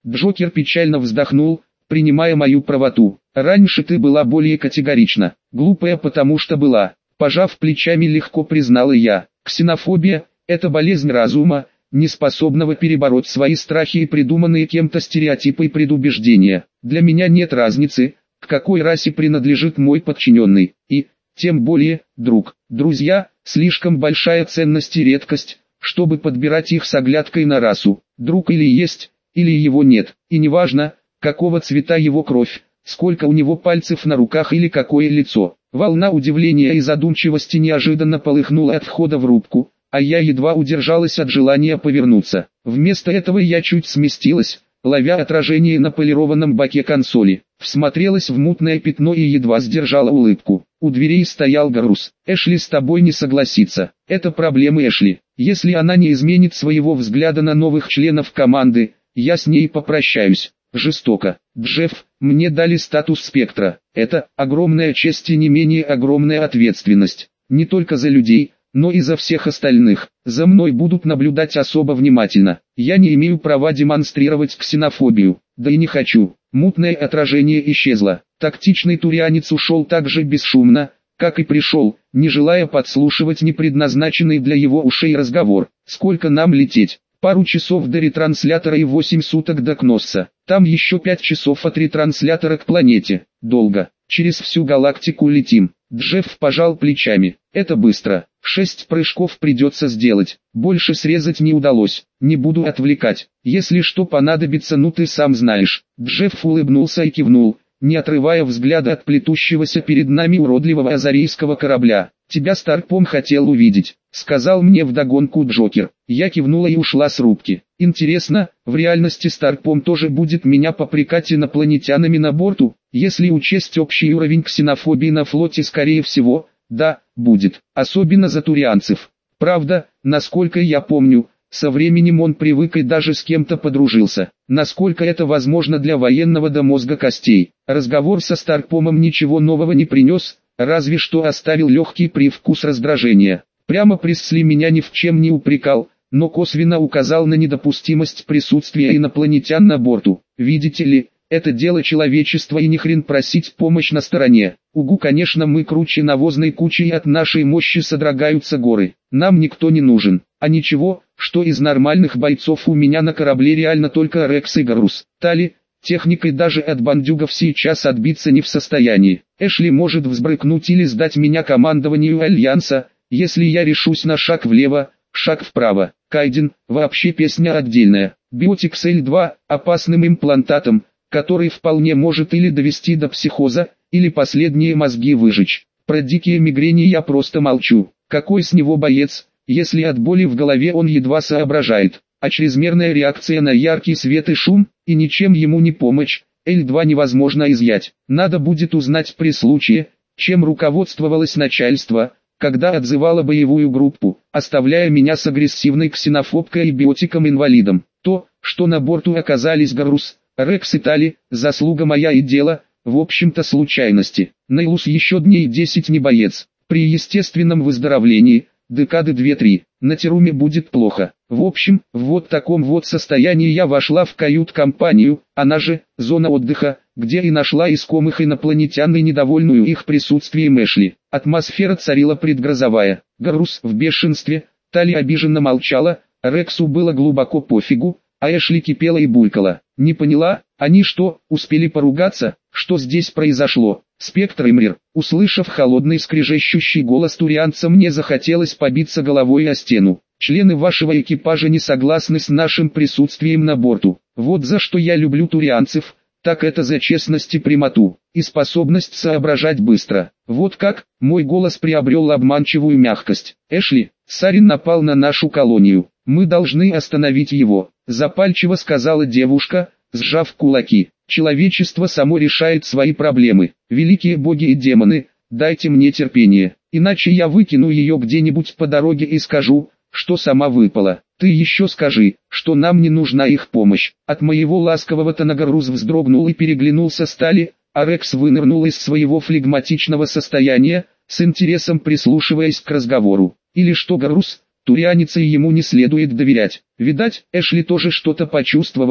Джокер печально вздохнул, принимая мою правоту. Раньше ты была более категорична. Глупая, потому что была. Пожав плечами, легко признала я. Ксенофобия – это болезнь разума, не способного перебороть свои страхи и придуманные кем-то стереотипы и предубеждения. Для меня нет разницы, к какой расе принадлежит мой подчиненный, и, тем более, друг. Друзья – слишком большая ценность и редкость, чтобы подбирать их с оглядкой на расу. Друг или есть, или его нет, и неважно, какого цвета его кровь, сколько у него пальцев на руках или какое лицо. Волна удивления и задумчивости неожиданно полыхнула от входа в рубку, а я едва удержалась от желания повернуться. Вместо этого я чуть сместилась, ловя отражение на полированном боке консоли. Всмотрелась в мутное пятно и едва сдержала улыбку. У дверей стоял Гарус. Эшли с тобой не согласится. Это проблемы Эшли. Если она не изменит своего взгляда на новых членов команды, я с ней попрощаюсь. Жестоко. Джефф, мне дали статус спектра. Это огромная честь и не менее огромная ответственность. Не только за людей, но и за всех остальных. За мной будут наблюдать особо внимательно. Я не имею права демонстрировать ксенофобию. Да и не хочу. Мутное отражение исчезло. Тактичный турианец ушел так же бесшумно, как и пришел, не желая подслушивать непредназначенный для его ушей разговор. Сколько нам лететь? Пару часов до ретранслятора и 8 суток до Кносса. Там еще 5 часов от ретранслятора к планете. Долго. Через всю галактику летим. Джефф пожал плечами. Это быстро. 6 прыжков придется сделать. Больше срезать не удалось. Не буду отвлекать. Если что понадобится, ну ты сам знаешь. Джефф улыбнулся и кивнул, не отрывая взгляда от плетущегося перед нами уродливого азарийского корабля. «Тебя Старпом хотел увидеть», — сказал мне вдогонку Джокер. Я кивнула и ушла с рубки. Интересно, в реальности Старпом тоже будет меня попрекать инопланетянами на борту? Если учесть общий уровень ксенофобии на флоте, скорее всего, да, будет. Особенно за турианцев. Правда, насколько я помню, со временем он привык и даже с кем-то подружился. Насколько это возможно для военного до мозга костей. Разговор со Старпомом ничего нового не принес, разве что оставил легкий привкус раздражения. Прямо Пресли меня ни в чем не упрекал, но косвенно указал на недопустимость присутствия инопланетян на борту. Видите ли, это дело человечества и ни хрен просить помощь на стороне. Угу, конечно, мы круче навозной кучи и от нашей мощи содрогаются горы. Нам никто не нужен. А ничего, что из нормальных бойцов у меня на корабле реально только Рекс и Гарус. Тали, техникой даже от бандюгов сейчас отбиться не в состоянии. Эшли может взбрыкнуть или сдать меня командованию Альянса, если я решусь на шаг влево, шаг вправо. Кайден, вообще песня отдельная. Биотикс L2, опасным имплантатом, который вполне может или довести до психоза, или последние мозги выжечь. Про дикие мигрени я просто молчу. Какой с него боец, если от боли в голове он едва соображает, а чрезмерная реакция на яркий свет и шум, и ничем ему не помочь, L2 невозможно изъять. Надо будет узнать при случае, чем руководствовалось начальство, когда отзывало боевую группу, оставляя меня с агрессивной ксенофобкой и биотиком-инвалидом. То, что на борту оказались Гарус, Рекс и Тали, заслуга моя и дело, в общем-то случайности. Нейлус еще дней 10 не боец. При естественном выздоровлении, декады 2-3, на Теруме будет плохо. В общем, в вот таком вот состоянии я вошла в кают-компанию, она же, зона отдыха, где и нашла искомых инопланетян и недовольную их присутствием Эшли. Атмосфера царила предгрозовая. Гарус в бешенстве, Тали обиженно молчала, Рексу было глубоко пофигу, а Эшли кипела и булькала. Не поняла, они что, успели поругаться? Что здесь произошло? Спектр и Мрир. Услышав холодный скрежещущий голос турианца, мне захотелось побиться головой о стену. Члены вашего экипажа не согласны с нашим присутствием на борту. Вот за что я люблю турианцев, так это за честность и прямоту, и способность соображать быстро. Вот как, мой голос приобрел обманчивую мягкость. Эшли, Сарин напал на нашу колонию. Мы должны остановить его, запальчиво сказала девушка, сжав кулаки. Человечество само решает свои проблемы. Великие боги и демоны, дайте мне терпение, иначе я выкину ее где-нибудь по дороге и скажу, что сама выпала. Ты еще скажи, что нам не нужна их помощь. От моего ласкового тона Гарус вздрогнул и переглянулся с Тали, а Рекс вынырнул из своего флегматичного состояния, с интересом прислушиваясь к разговору. Или что Гарус, турианец, и ему не следует доверять. Видать, Эшли тоже что-то почувствовала,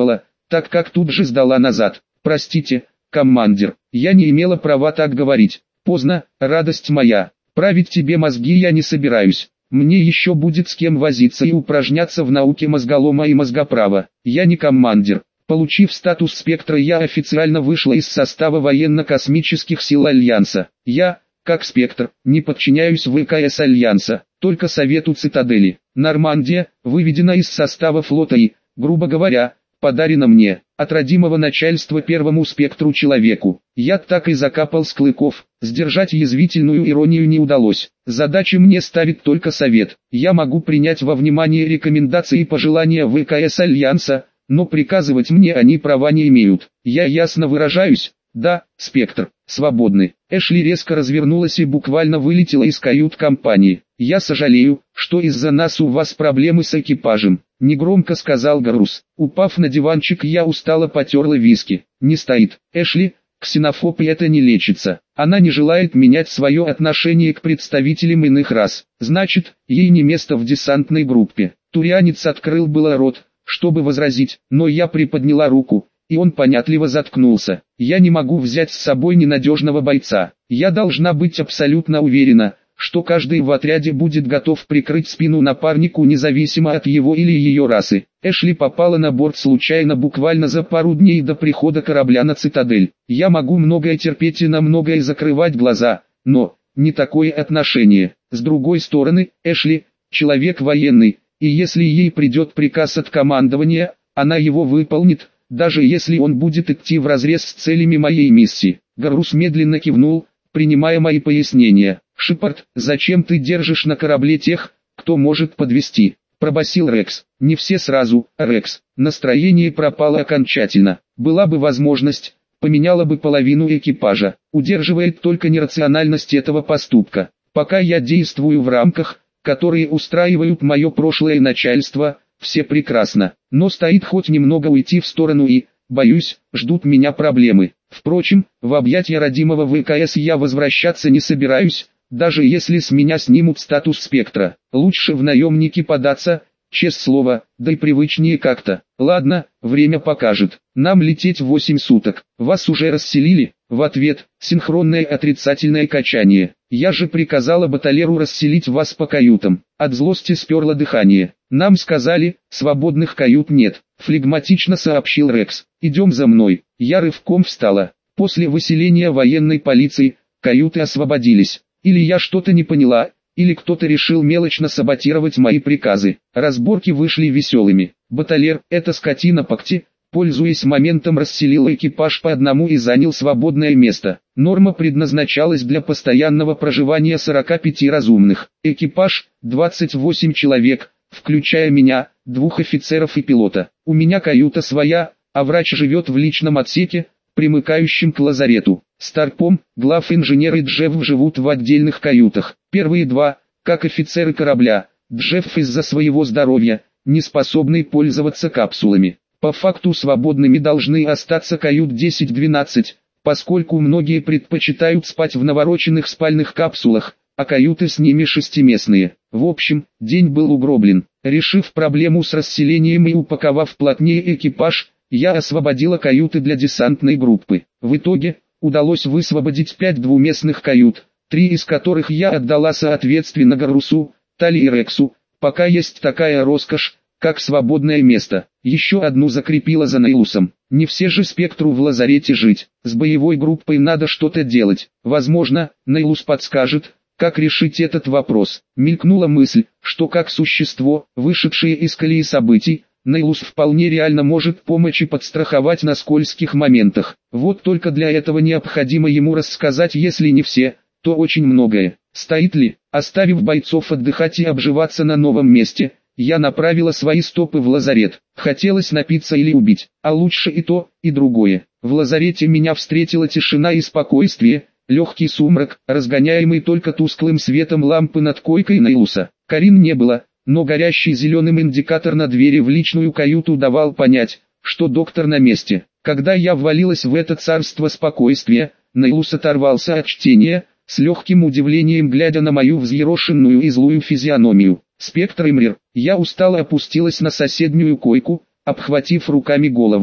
так как тут же сдала назад. «Простите, командир, я не имела права так говорить. Поздно, радость моя. Править тебе мозги я не собираюсь. Мне еще будет с кем возиться и упражняться в науке мозголома и мозгоправа. Я не командир». Получив статус спектра, я официально вышла из состава военно-космических сил Альянса. Я, как спектр, не подчиняюсь ВКС Альянса, только Совету Цитадели. Нормандия, выведена из состава флота и, грубо говоря, подарена мне, от родимого начальства первому спектру человеку. Я так и закапал с клыков, сдержать язвительную иронию не удалось. Задачи мне ставит только Совет. Я могу принять во внимание рекомендации и пожелания ВКС Альянса, но приказывать мне они права не имеют. Я ясно выражаюсь? Да, спектр, свободны. Эшли резко развернулась и буквально вылетела из кают-компании. «Я сожалею, что из-за нас у вас проблемы с экипажем», — негромко сказал Гарус. Упав на диванчик, я устало потерла виски. «Не стоит. Эшли, ксенофоб, и это не лечится. Она не желает менять свое отношение к представителям иных рас. Значит, ей не место в десантной группе». Турианец открыл было рот, чтобы возразить, но я приподняла руку, и он понятливо заткнулся. «Я не могу взять с собой ненадежного бойца. Я должна быть абсолютно уверена, что каждый в отряде будет готов прикрыть спину напарнику независимо от его или ее расы». Эшли попала на борт случайно буквально за пару дней до прихода корабля на Цитадель. Я могу многое терпеть и на многое закрывать глаза, но не такое отношение. С другой стороны, Эшли – человек военный, и если ей придет приказ от командования, она его выполнит, даже если он будет идти вразрез с целями моей миссии. Гарус медленно кивнул, принимая мои пояснения. «Шепард, зачем ты держишь на корабле тех, кто может подвести?» – пробасил Рекс. «Не все сразу, Рекс». Настроение пропало окончательно. Была бы возможность, поменяла бы половину экипажа. Удерживает только нерациональность этого поступка. Пока я действую в рамках, которые устраивают мое прошлое начальство, все прекрасно. Но стоит хоть немного уйти в сторону и, боюсь, ждут меня проблемы. Впрочем, в объятия родимого ВКС я возвращаться не собираюсь, даже если с меня снимут статус спектра. Лучше в наемники податься, честное слово, да и привычнее как-то. Ладно, время покажет. Нам лететь 8 суток. Вас уже расселили? В ответ, синхронное отрицательное качание. Я же приказала баталеру расселить вас по каютам. От злости сперло дыхание. Нам сказали, свободных кают нет, флегматично сообщил Рекс. Идем за мной. Я рывком встала. После выселения военной полиции, каюты освободились. Или я что-то не поняла, или кто-то решил мелочно саботировать мои приказы. Разборки вышли веселыми. Баталер, эта скотина Пакти, пользуясь моментом, расселил экипаж по одному и занял свободное место. Норма предназначалась для постоянного проживания 45 разумных. Экипаж – 28 человек, включая меня, 2 офицеров и пилота. У меня каюта своя, а врач живет в личном отсеке, примыкающем к лазарету. Старпом, глав-инженер и Джефф живут в отдельных каютах. Первые 2, как офицеры корабля, Джефф из-за своего здоровья, не способный пользоваться капсулами. По факту свободными должны остаться кают 10-12, поскольку многие предпочитают спать в навороченных спальных капсулах, а каюты с ними шестиместные. В общем, день был угроблен. Решив проблему с расселением и упаковав плотнее экипаж, я освободила каюты для десантной группы. В итоге, удалось высвободить 5 двуместных кают, 3 из которых я отдала соответственно Гарусу, Тали и Рексу. Пока есть такая роскошь, как свободное место. Еще одну закрепила за Нейлусом. Не все же спектру в лазарете жить. С боевой группой надо что-то делать. Возможно, Нейлус подскажет, как решить этот вопрос. Мелькнула мысль, что как существо, вышедшее из колеи событий, Нейлус вполне реально может помочь и подстраховать на скользких моментах. Вот только для этого необходимо ему рассказать, если не все, то очень многое. Стоит ли, оставив бойцов отдыхать и обживаться на новом месте, я направила свои стопы в лазарет. Хотелось напиться или убить, а лучше и то, и другое. В лазарете меня встретила тишина и спокойствие, легкий сумрак, разгоняемый только тусклым светом лампы над койкой Нейлуса. Карин не было, но горящий зеленым индикатор на двери в личную каюту давал понять, что доктор на месте. Когда я ввалилась в это царство спокойствия, Нейлус оторвался от чтения, с легким удивлением глядя на мою взъерошенную и злую физиономию. «Спектр Имрир». Я устало опустилась на соседнюю койку, обхватив руками голову.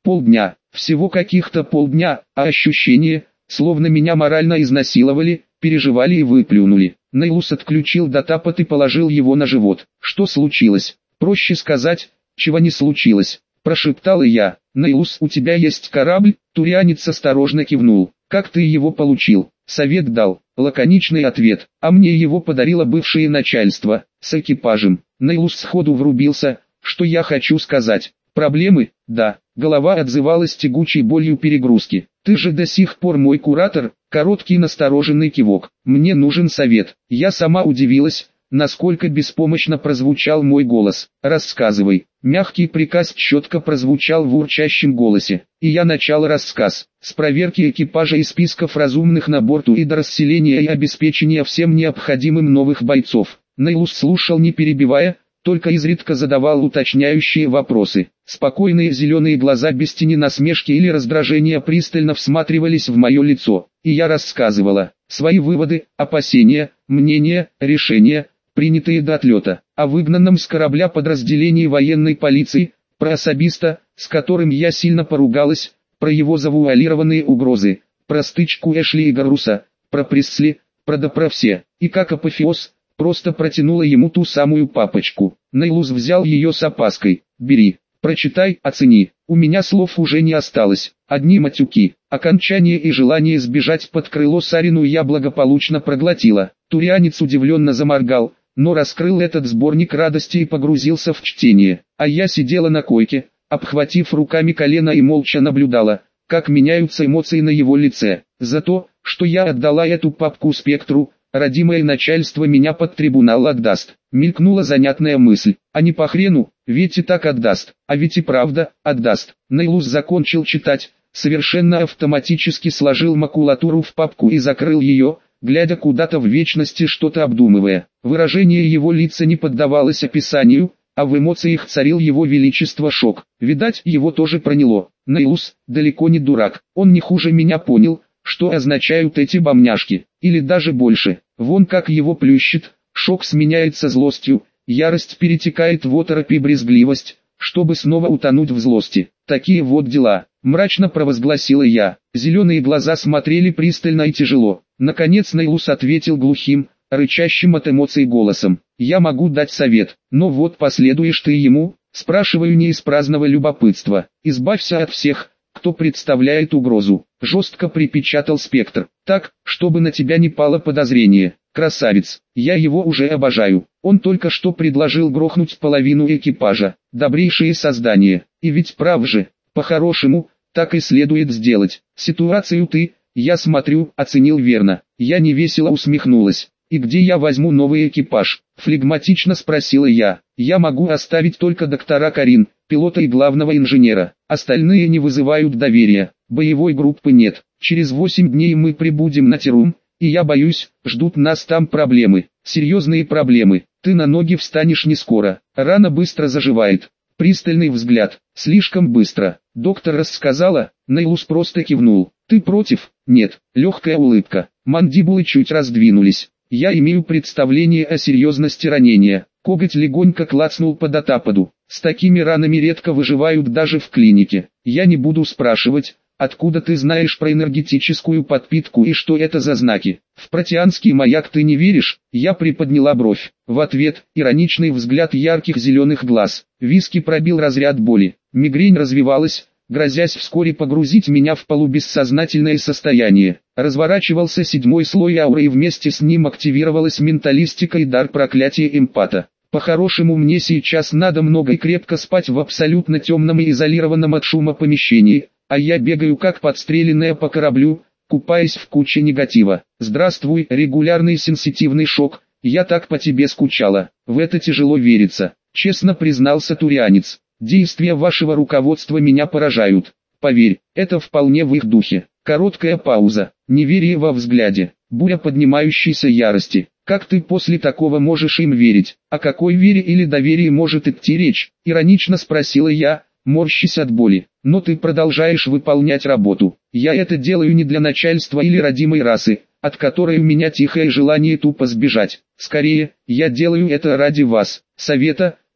Полдня, всего каких-то полдня, а ощущение, словно меня морально изнасиловали, переживали и выплюнули. Нейлус отключил датапад и положил его на живот. Что случилось? Проще сказать, чего не случилось, прошептал я. Нейлус, у тебя есть корабль? Турианец осторожно кивнул. Как ты его получил? Совет дал. Лаконичный ответ. А мне его подарило бывшее начальство. С экипажем. Нейлус сходу врубился. Что я хочу сказать? Проблемы? Да. Голова отзывалась тягучей болью перегрузки. Ты же до сих пор мой куратор? Короткий настороженный кивок. Мне нужен совет. Я сама удивилась, насколько беспомощно прозвучал мой голос. Рассказывай. Мягкий приказ четко прозвучал в урчащем голосе. И я начал рассказ. С проверки экипажа и списков разумных на борту и до расселения и обеспечения всем необходимым новых бойцов. Нейлус слушал не перебивая, только изредка задавал уточняющие вопросы. Спокойные зеленые глаза без тени насмешки или раздражения пристально всматривались в мое лицо. И я рассказывала свои выводы, опасения, мнения, решения, принятые до отлета, о выгнанном с корабля подразделении военной полиции, про особиста, с которым я сильно поругалась, про его завуалированные угрозы, про стычку Эшли и Гаруса, про Пресли, про все, и как апофеоз, просто протянула ему ту самую папочку. Нейлус взял ее с опаской. «Бери, прочитай, оцени». У меня слов уже не осталось, одни матюки. Окончание и желание сбежать под крыло Сарину я благополучно проглотила. Турианец удивленно заморгал, но раскрыл этот сборник радости и погрузился в чтение. А я сидела на койке, обхватив руками колено и молча наблюдала, как меняются эмоции на его лице. За то, что я отдала эту папку Спектру, родимое начальство меня под трибунал отдаст. Мелькнула занятная мысль. А не по хрену, ведь и так отдаст. А ведь и правда, отдаст. Нейлус закончил читать, совершенно автоматически сложил макулатуру в папку и закрыл ее, глядя куда-то в вечности, что-то обдумывая. Выражение его лица не поддавалось описанию, а в эмоциях царил его величество шок. Видать, его тоже проняло. Нейлус, далеко не дурак. Он не хуже меня понял, что означают эти бомняшки, или даже больше. Вон как его плющит, шок сменяется злостью, ярость перетекает в оторопь и брезгливость, чтобы снова утонуть в злости. Такие вот дела, мрачно провозгласила я. Зеленые глаза смотрели пристально и тяжело. Наконец Нейлус ответил глухим, рычащим от эмоций голосом. Я могу дать совет, но вот последуешь ты ему, спрашиваю не из праздного любопытства. Избавься от всех, кто представляет угрозу. Жестко припечатал Спектр, так, чтобы на тебя не пало подозрение. Красавец, я его уже обожаю. Он только что предложил грохнуть половину экипажа. Добрейшее создание. И ведь прав же, по-хорошему, так и следует сделать. Ситуацию ты, я смотрю, оценил верно. Я невесело усмехнулась. И где я возьму новый экипаж? Флегматично спросила я. Я могу оставить только доктора Карин, пилота и главного инженера. Остальные не вызывают доверия. Боевой группы нет. Через 8 дней мы прибудем на Терум, и я боюсь, ждут нас там проблемы. Серьезные проблемы. Ты на ноги встанешь не скоро. Рана быстро заживает. Пристальный взгляд. Слишком быстро. Доктор рассказала. Нейлус просто кивнул. Ты против? Нет. Легкая улыбка. Мандибулы чуть раздвинулись. Я имею представление о серьезности ранения. Коготь легонько клацнул по датападу. С такими ранами редко выживают даже в клинике. Я не буду спрашивать, откуда ты знаешь про энергетическую подпитку и что это за знаки. В протеанский маяк ты не веришь? Я приподняла бровь. В ответ, ироничный взгляд ярких зеленых глаз. Виски пробил разряд боли. Мигрень развивалась, грозясь вскоре погрузить меня в полубессознательное состояние. Разворачивался 7-й слой ауры и вместе с ним активировалась менталистика и дар проклятия эмпата. По-хорошему мне сейчас надо много и крепко спать в абсолютно темном и изолированном от шума помещении, а я бегаю как подстреленная по кораблю, купаясь в куче негатива. Здравствуй, регулярный сенситивный шок, я так по тебе скучала. В это тяжело верится, честно признался Турианец. Действия вашего руководства меня поражают. Поверь, это вполне в их духе. Короткая пауза, неверие во взгляде, буря поднимающейся ярости. Как ты после такого можешь им верить? О какой вере или доверии может идти речь? Иронично спросила я, морщась от боли. Но ты продолжаешь выполнять работу. Я это делаю не для начальства или родимой расы, от которой у меня тихое желание тупо сбежать. Скорее, я делаю это ради вас, совета,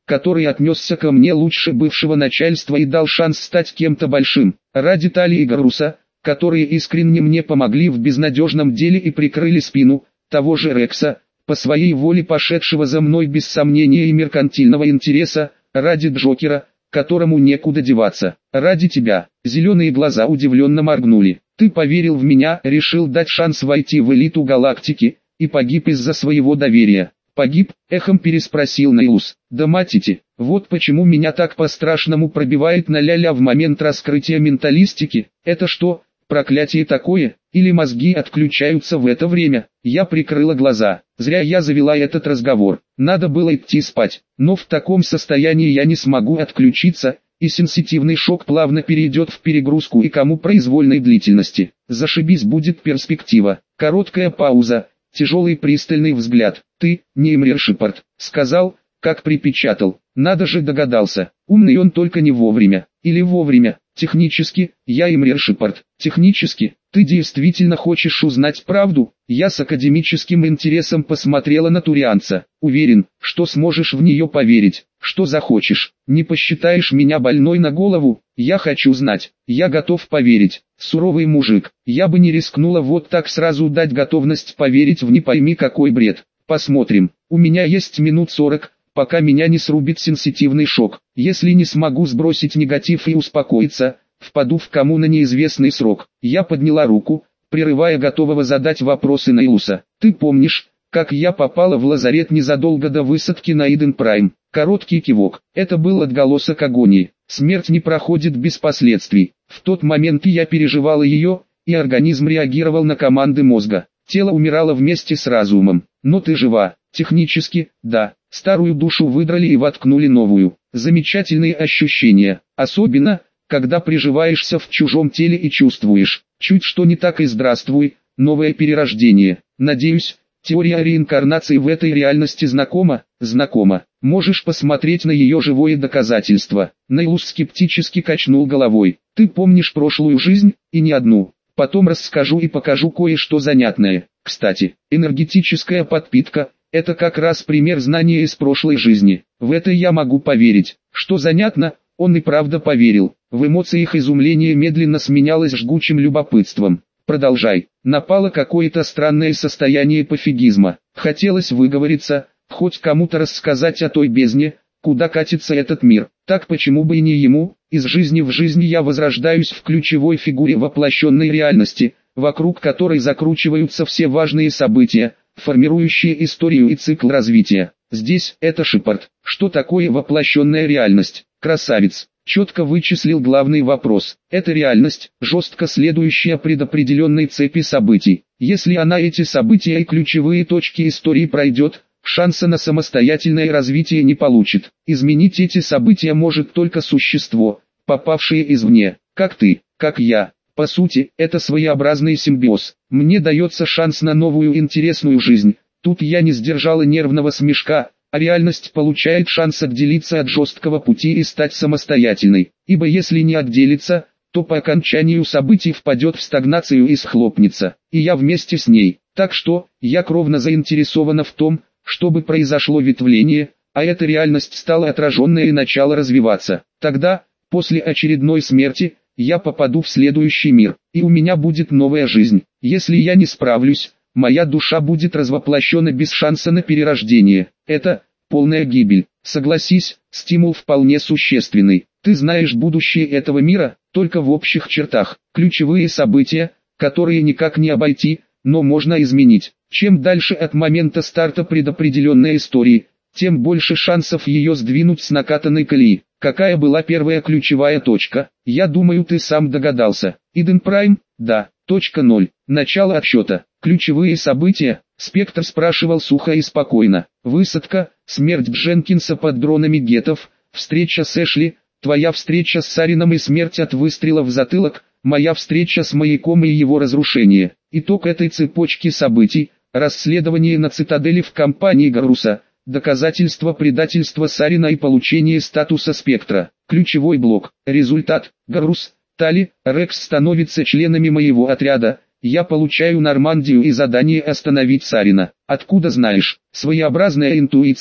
который отнесся ко мне лучше бывшего начальства и дал шанс стать кем-то большим. Ради Тали и Гаруса, которые искренне мне помогли в безнадежном деле и прикрыли спину, того же Рекса, по своей воле пошедшего за мной без сомнения и меркантильного интереса, ради Джокера, которому некуда деваться, ради тебя. Зеленые глаза удивленно моргнули. Ты поверил в меня, решил дать шанс войти в элиту галактики, и погиб из-за своего доверия. Погиб, эхом переспросил Нейлус. Да матите, вот почему меня так по-страшному пробивает на ля-ля в момент раскрытия менталистики. Это что, проклятие такое, или мозги отключаются в это время? Я прикрыла глаза. Зря я завела этот разговор. Надо было идти спать, но в таком состоянии я не смогу отключиться, и сенситивный шок плавно перейдет в перегрузку и кому произвольной длительности. Зашибись будет перспектива. Короткая пауза, тяжелый пристальный взгляд. Ты, не Эмрир Шепард, сказал, как припечатал. Надо же догадался. Умный он только не вовремя. Или вовремя. Технически, я Эмрир Шепард. Технически, ты действительно хочешь узнать правду? Я с академическим интересом посмотрела на Турианца. Уверен, что сможешь в нее поверить, что захочешь. Не посчитаешь меня больной на голову? Я хочу знать. Я готов поверить. Суровый мужик. Я бы не рискнула вот так сразу дать готовность поверить в не пойми какой бред. Посмотрим. У меня есть минут 40, пока меня не срубит сенситивный шок. Если не смогу сбросить негатив и успокоиться, впаду в кому на неизвестный срок. Я подняла руку, прерывая готового задать вопросы Нейлуса. Ты помнишь, как я попала в лазарет незадолго до высадки на Иден Прайм? Короткий кивок. Это был отголосок агонии. Смерть не проходит без последствий. В тот момент я переживала ее, и организм реагировал на команды мозга. Тело умирало вместе с разумом. Но ты жива. Технически, да. Старую душу выдрали и воткнули новую. Замечательные ощущения. Особенно, когда приживаешься в чужом теле и чувствуешь, чуть что не так и здравствуй, новое перерождение. Надеюсь, теория реинкарнации в этой реальности знакома? Знакома. Можешь посмотреть на ее живое доказательство. Нейлус скептически качнул головой. Ты помнишь прошлую жизнь, и не одну. Потом расскажу и покажу кое-что занятное. Кстати, энергетическая подпитка – это как раз пример знания из прошлой жизни. В это я могу поверить. Что занятно, он и правда поверил. В эмоциях изумление медленно сменялось жгучим любопытством. Продолжай. Напало какое-то странное состояние пофигизма. Хотелось выговориться, хоть кому-то рассказать о той бездне, куда катится этот мир. Так почему бы и не ему? Из жизни в жизнь я возрождаюсь в ключевой фигуре воплощенной реальности, вокруг которой закручиваются все важные события, формирующие историю и цикл развития. Здесь это Шепард. Что такое воплощенная реальность? Красавец. Четко вычислил главный вопрос. Это реальность, жестко следующая предопределенной цепи событий. Если она эти события и ключевые точки истории пройдет, шанса на самостоятельное развитие не получит. Изменить эти события может только существо, попавшее извне, как ты, как я. По сути, это своеобразный симбиоз. Мне дается шанс на новую интересную жизнь. Тут я не сдержала нервного смешка, а реальность получает шанс отделиться от жесткого пути и стать самостоятельной. Ибо если не отделится, то по окончанию событий впадет в стагнацию и схлопнется. И я вместе с ней. Так что, я кровно заинтересована в том, чтобы произошло ветвление, а эта реальность стала отраженной и начала развиваться. Тогда, после очередной смерти, я попаду в следующий мир, и у меня будет новая жизнь. Если я не справлюсь, моя душа будет развоплощена без шанса на перерождение. Это полная гибель. Согласись, стимул вполне существенный. Ты знаешь будущее этого мира, только в общих чертах. Ключевые события, которые никак не обойти, но можно изменить. Чем дальше от момента старта предопределенной истории, тем больше шансов ее сдвинуть с накатанной колеи. Какая была первая ключевая точка? Я думаю, ты сам догадался. Иден Прайм? Да. Точка 0. Начало отсчета. Ключевые события? Спектр спрашивал сухо и спокойно. Высадка, смерть Дженкинса под дронами гетов, встреча с Эшли, твоя встреча с Сарином и смерть от выстрела в затылок, моя встреча с маяком и его разрушение. Итог этой цепочки событий, расследование на цитадели в компании Гаруса, доказательство предательства Сарина и получение статуса спектра. Ключевой блок. Результат. Гарус, Тали, Рекс становятся членами моего отряда. Я получаю Нормандию и задание остановить Сарина. Откуда знаешь? Своеобразная интуиция.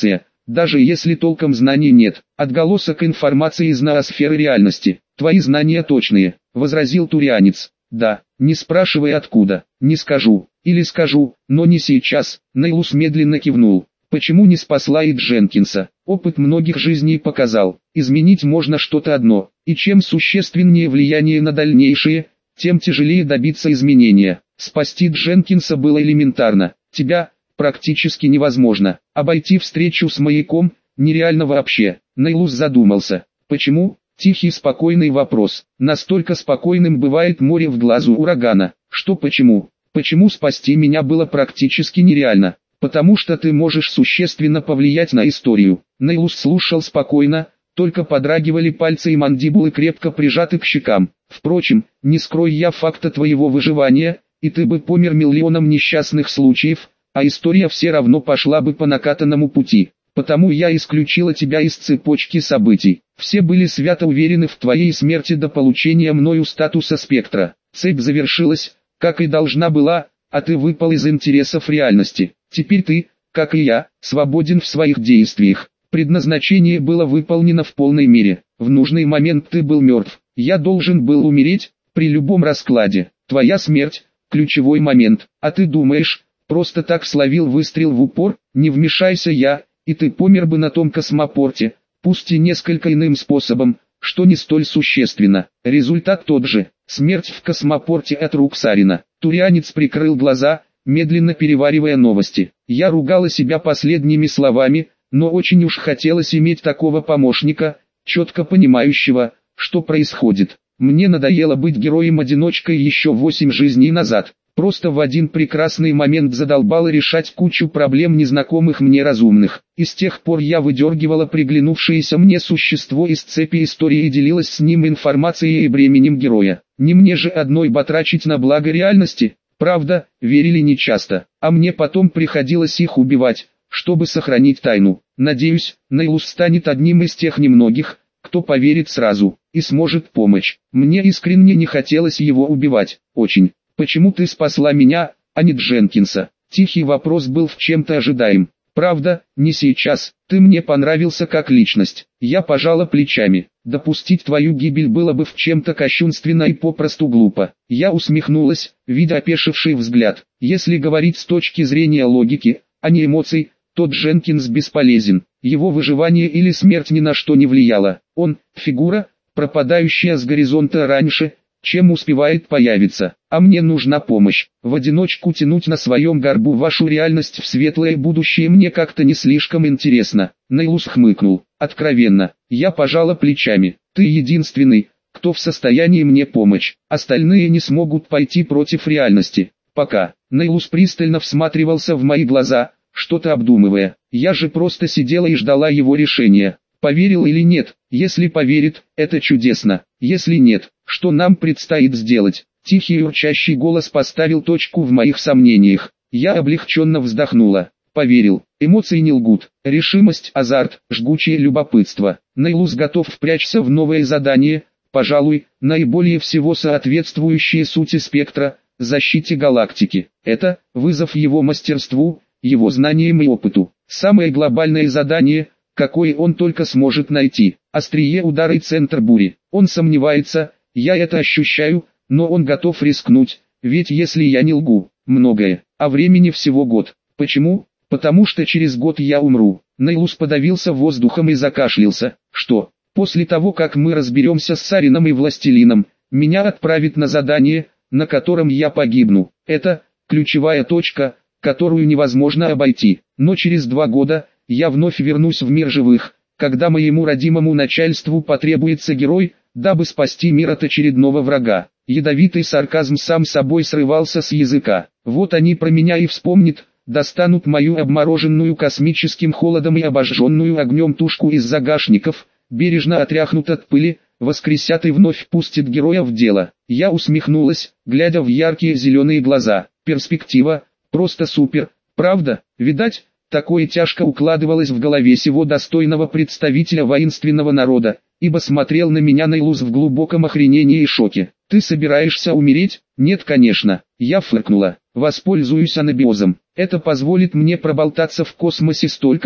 даже если толком знаний нет. Отголосок информации из ноосферы реальности. Твои знания точные, возразил турианец. Да, не спрашивай откуда, не скажу, или скажу, но не сейчас. Нейлус медленно кивнул. Почему не спасла и Дженкинса? Опыт многих жизней показал, изменить можно что-то одно, и чем существеннее влияние на дальнейшее, тем тяжелее добиться изменения. Спасти Дженкинса было элементарно, тебя практически невозможно. Обойти встречу с маяком нереально вообще. Нейлус задумался. Почему? Тихий спокойный вопрос. Настолько спокойным бывает море в глазу урагана. Что почему? Почему спасти меня было практически нереально? Потому что ты можешь существенно повлиять на историю. Нейлус слушал спокойно, только подрагивали пальцы и мандибулы крепко прижаты к щекам. Впрочем, не скрой я факта твоего выживания, и ты бы помер миллионом несчастных случаев, а история все равно пошла бы по накатанному пути. Потому я исключила тебя из цепочки событий. Все были свято уверены в твоей смерти до получения мною статуса спектра. Цепь завершилась, как и должна была, а ты выпал из интересов реальности. Теперь ты, как и я, свободен в своих действиях. Предназначение было выполнено в полной мере. В нужный момент ты был мертв. Я должен был умереть, при любом раскладе. Твоя смерть – ключевой момент. А ты думаешь, просто так словил выстрел в упор? Не вмешайся я, и ты помер бы на том космопорте, пусть и несколько иным способом, что не столь существенно. Результат тот же – смерть в космопорте от рук Сарина. Турианец прикрыл глаза, медленно переваривая новости. Я ругала себя последними словами, но очень уж хотелось иметь такого помощника, четко понимающего, что происходит. Мне надоело быть героем-одиночкой еще 8 жизней назад. Просто в один прекрасный момент задолбало решать кучу проблем незнакомых мне разумных. И с тех пор я выдергивала приглянувшееся мне существо из цепи истории и делилась с ним информацией и бременем героя. Не мне же одной батрачить на благо реальности. Правда, верили нечасто, а мне потом приходилось их убивать, чтобы сохранить тайну. Надеюсь, Нейлус станет одним из тех немногих, кто поверит сразу и сможет помочь. Мне искренне не хотелось его убивать, очень. Почему ты спасла меня, а не Дженкинса? Тихий вопрос был в чем-то ожидаем. Правда, не сейчас. Ты мне понравился как личность. Я пожала плечами. Допустить твою гибель было бы в чем-то кощунственно и попросту глупо. Я усмехнулась, видя опешивший взгляд. Если говорить с точки зрения логики, а не эмоций, то Дженкинс бесполезен. Его выживание или смерть ни на что не влияло. Он – фигура, пропадающая с горизонта раньше, чем успевает появиться. А мне нужна помощь. В одиночку тянуть на своем горбу вашу реальность в светлое будущее мне как-то не слишком интересно. Нейлус хмыкнул. Откровенно, я пожала плечами. Ты единственный, кто в состоянии мне помочь. Остальные не смогут пойти против реальности. Пока. Нейлус пристально всматривался в мои глаза, что-то обдумывая. Я же просто сидела и ждала его решения. Поверил или нет? Если поверит, это чудесно. Если нет, что нам предстоит сделать? Тихий урчащий голос поставил точку в моих сомнениях. Я облегченно вздохнула. Поверил. Эмоции не лгут. Решимость, азарт, жгучее любопытство. Нейлус готов впрячься в новое задание, пожалуй, наиболее всего соответствующее сути спектра, защите галактики. Это вызов его мастерству, его знаниям и опыту. Самое глобальное задание, какое он только сможет найти. Острие удара и центр бури. Он сомневается, я это ощущаю, но он готов рискнуть, ведь если я не лгу, многое, а времени всего год. Почему? Потому что через год я умру. Нейлус подавился воздухом и закашлялся. Что? После того, как мы разберемся с Сарином и Властелином, меня отправят на задание, на котором я погибну. Это ключевая точка, которую невозможно обойти. Но через 2 года я вновь вернусь в мир живых, когда моему родимому начальству потребуется герой, дабы спасти мир от очередного врага. Ядовитый сарказм сам собой срывался с языка. Вот они про меня и вспомнят, достанут мою обмороженную космическим холодом и обожженную огнем тушку из загашников, бережно отряхнут от пыли, воскресят и вновь пустят героя в дело. Я усмехнулась, глядя в яркие зеленые глаза. Перспектива, просто супер, правда? Видать, такое тяжко укладывалось в голове сего достойного представителя воинственного народа, ибо смотрел на меня Нейлус в глубоком охренении и шоке. «Ты собираешься умереть?» «Нет, конечно», я фыркнула. «Воспользуюсь анабиозом. Это позволит мне проболтаться в космосе столько,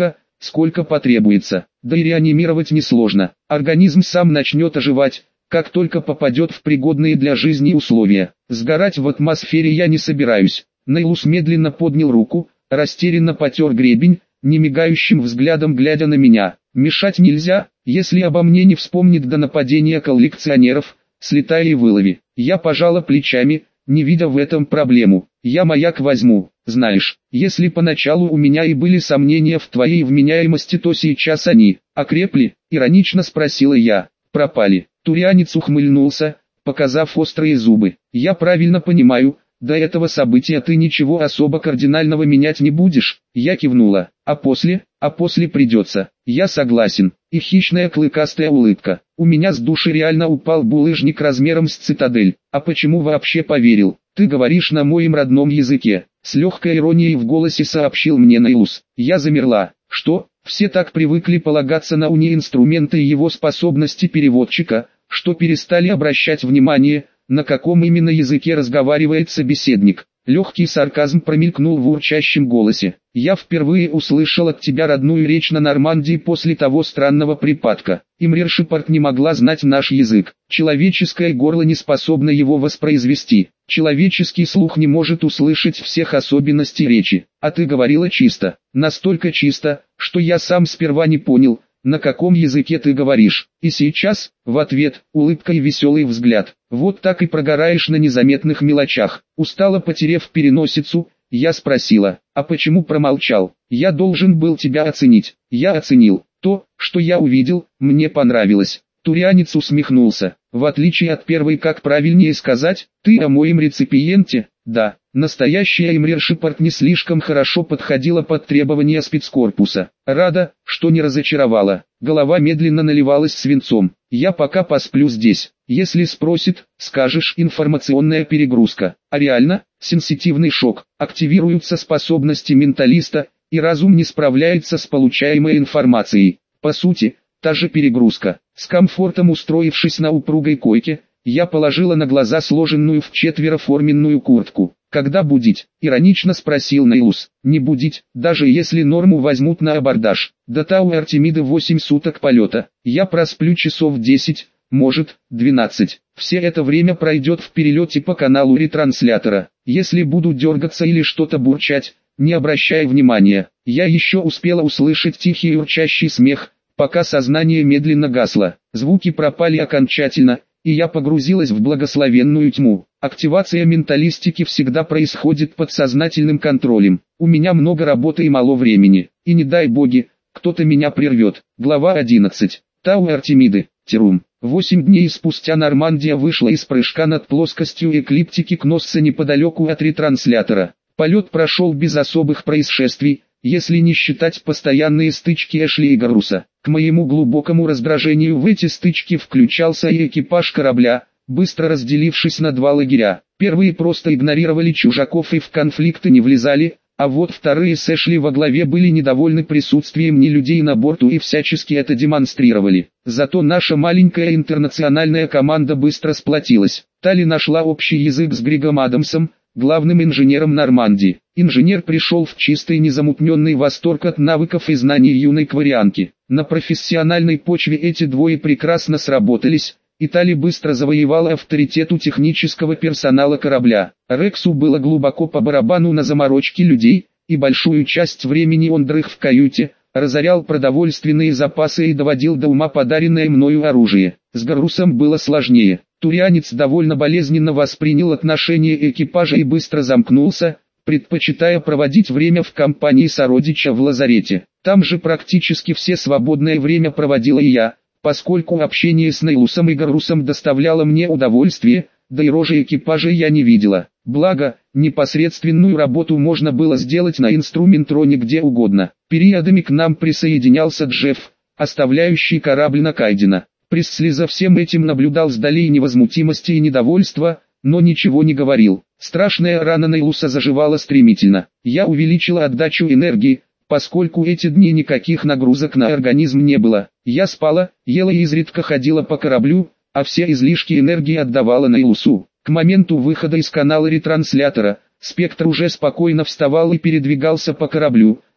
сколько потребуется. Да и реанимировать несложно. Организм сам начнет оживать, как только попадет в пригодные для жизни условия. Сгорать в атмосфере я не собираюсь. Нейлус медленно поднял руку, растерянно потер гребень, немигающим взглядом глядя на меня. Мешать нельзя, если обо мне не вспомнит до нападения коллекционеров, слетай и вылови. Я пожала плечами, не видя в этом проблему. Я маяк возьму, знаешь, если поначалу у меня и были сомнения в твоей вменяемости, то сейчас они окрепли, иронично спросила я. Пропали. Турианец ухмыльнулся, показав острые зубы. Я правильно понимаю, до этого события ты ничего особо кардинального менять не будешь? Я кивнула. А после придется. Я согласен. И хищная клыкастая улыбка. У меня с души реально упал булыжник размером с цитадель. А почему вообще поверил? Ты говоришь на моем родном языке. С легкой иронией в голосе сообщил мне Нейлус. Я замерла. Что? Все так привыкли полагаться на инструменты и его способности переводчика, что перестали обращать внимание, на каком именно языке разговаривает собеседник. Легкий сарказм промелькнул в урчащем голосе. Я впервые услышал от тебя родную речь на Нормандии после того странного припадка. Имрир Шепард не могла знать наш язык. Человеческое горло не способно его воспроизвести. Человеческий слух не может услышать всех особенностей речи. А ты говорила чисто. Настолько чисто, что я сам сперва не понял, на каком языке ты говоришь. И сейчас, в ответ, улыбка и веселый взгляд. Вот так и прогораешь на незаметных мелочах. Устало потерев переносицу, я спросила, а почему промолчал? Я должен был тебя оценить. Я оценил. То, что я увидел, мне понравилось. Турианец усмехнулся. В отличие от первой, как правильнее сказать, ты о моем реципиенте? Да. Настоящая Имрир Шепард не слишком хорошо подходила под требования спецкорпуса. Рада, что не разочаровала. Голова медленно наливалась свинцом. Я пока посплю здесь. Если спросит, скажешь информационная перегрузка. А реально, сенситивный шок. Активируются способности менталиста, и разум не справляется с получаемой информацией. По сути, та же перегрузка. С комфортом устроившись на упругой койке, я положила на глаза сложенную в четверо форменную куртку. «Когда будить?» – иронично спросил Нейлус. «Не будить, даже если норму возьмут на абордаж. До Тау Артемиды 8 суток полета. Я просплю часов 10, может, 12. Все это время пройдет в перелете по каналу ретранслятора. Если буду дергаться или что-то бурчать, не обращай внимания». Я еще успела услышать тихий урчащий смех, пока сознание медленно гасло. Звуки пропали окончательно, и я погрузилась в благословенную тьму. Активация менталистики всегда происходит под сознательным контролем. У меня много работы и мало времени. И не дай боги, кто-то меня прервет. Глава 11. Тау Артемиды. Терум. 8 дней спустя Нормандия вышла из прыжка над плоскостью эклиптики Кносса неподалеку от ретранслятора. Полет прошел без особых происшествий, если не считать постоянные стычки Эшли и Гаруса. К моему глубокому раздражению в эти стычки включался и экипаж корабля, быстро разделившись на два лагеря. Первые просто игнорировали чужаков и в конфликты не влезали, а вот вторые с Эшли во главе были недовольны присутствием людей на борту и всячески это демонстрировали. Зато наша маленькая интернациональная команда быстро сплотилась. Тали нашла общий язык с Григом Адамсом, главным инженером Нормандии. Инженер пришел в чистый незамутненный восторг от навыков и знаний юной кварианки. На профессиональной почве эти двое прекрасно сработались, и Тали быстро завоевала авторитет у технического персонала корабля. Рексу было глубоко по барабану на заморочки людей, и большую часть времени он дрых в каюте, разорял продовольственные запасы и доводил до ума подаренное мною оружие. С Гарусом было сложнее. Турианец довольно болезненно воспринял отношение экипажа и быстро замкнулся, предпочитая проводить время в компании сородича в лазарете. Там же практически все свободное время проводила и я, поскольку общение с Нейлусом и Гарусом доставляло мне удовольствие, да и рожи экипажа я не видела. Благо, непосредственную работу можно было сделать на инструментроне где угодно. Периодами к нам присоединялся Джефф, оставляющий корабль на Кайдена. Пресли за всем этим наблюдал с долей невозмутимости и недовольства, но ничего не говорил. Страшная рана Нейлуса заживала стремительно. Я увеличила отдачу энергии, поскольку эти дни никаких нагрузок на организм не было. Я спала, ела и изредка ходила по кораблю, а все излишки энергии отдавала Нейлусу. К моменту выхода из канала ретранслятора, Спектр уже спокойно вставал и передвигался по кораблю,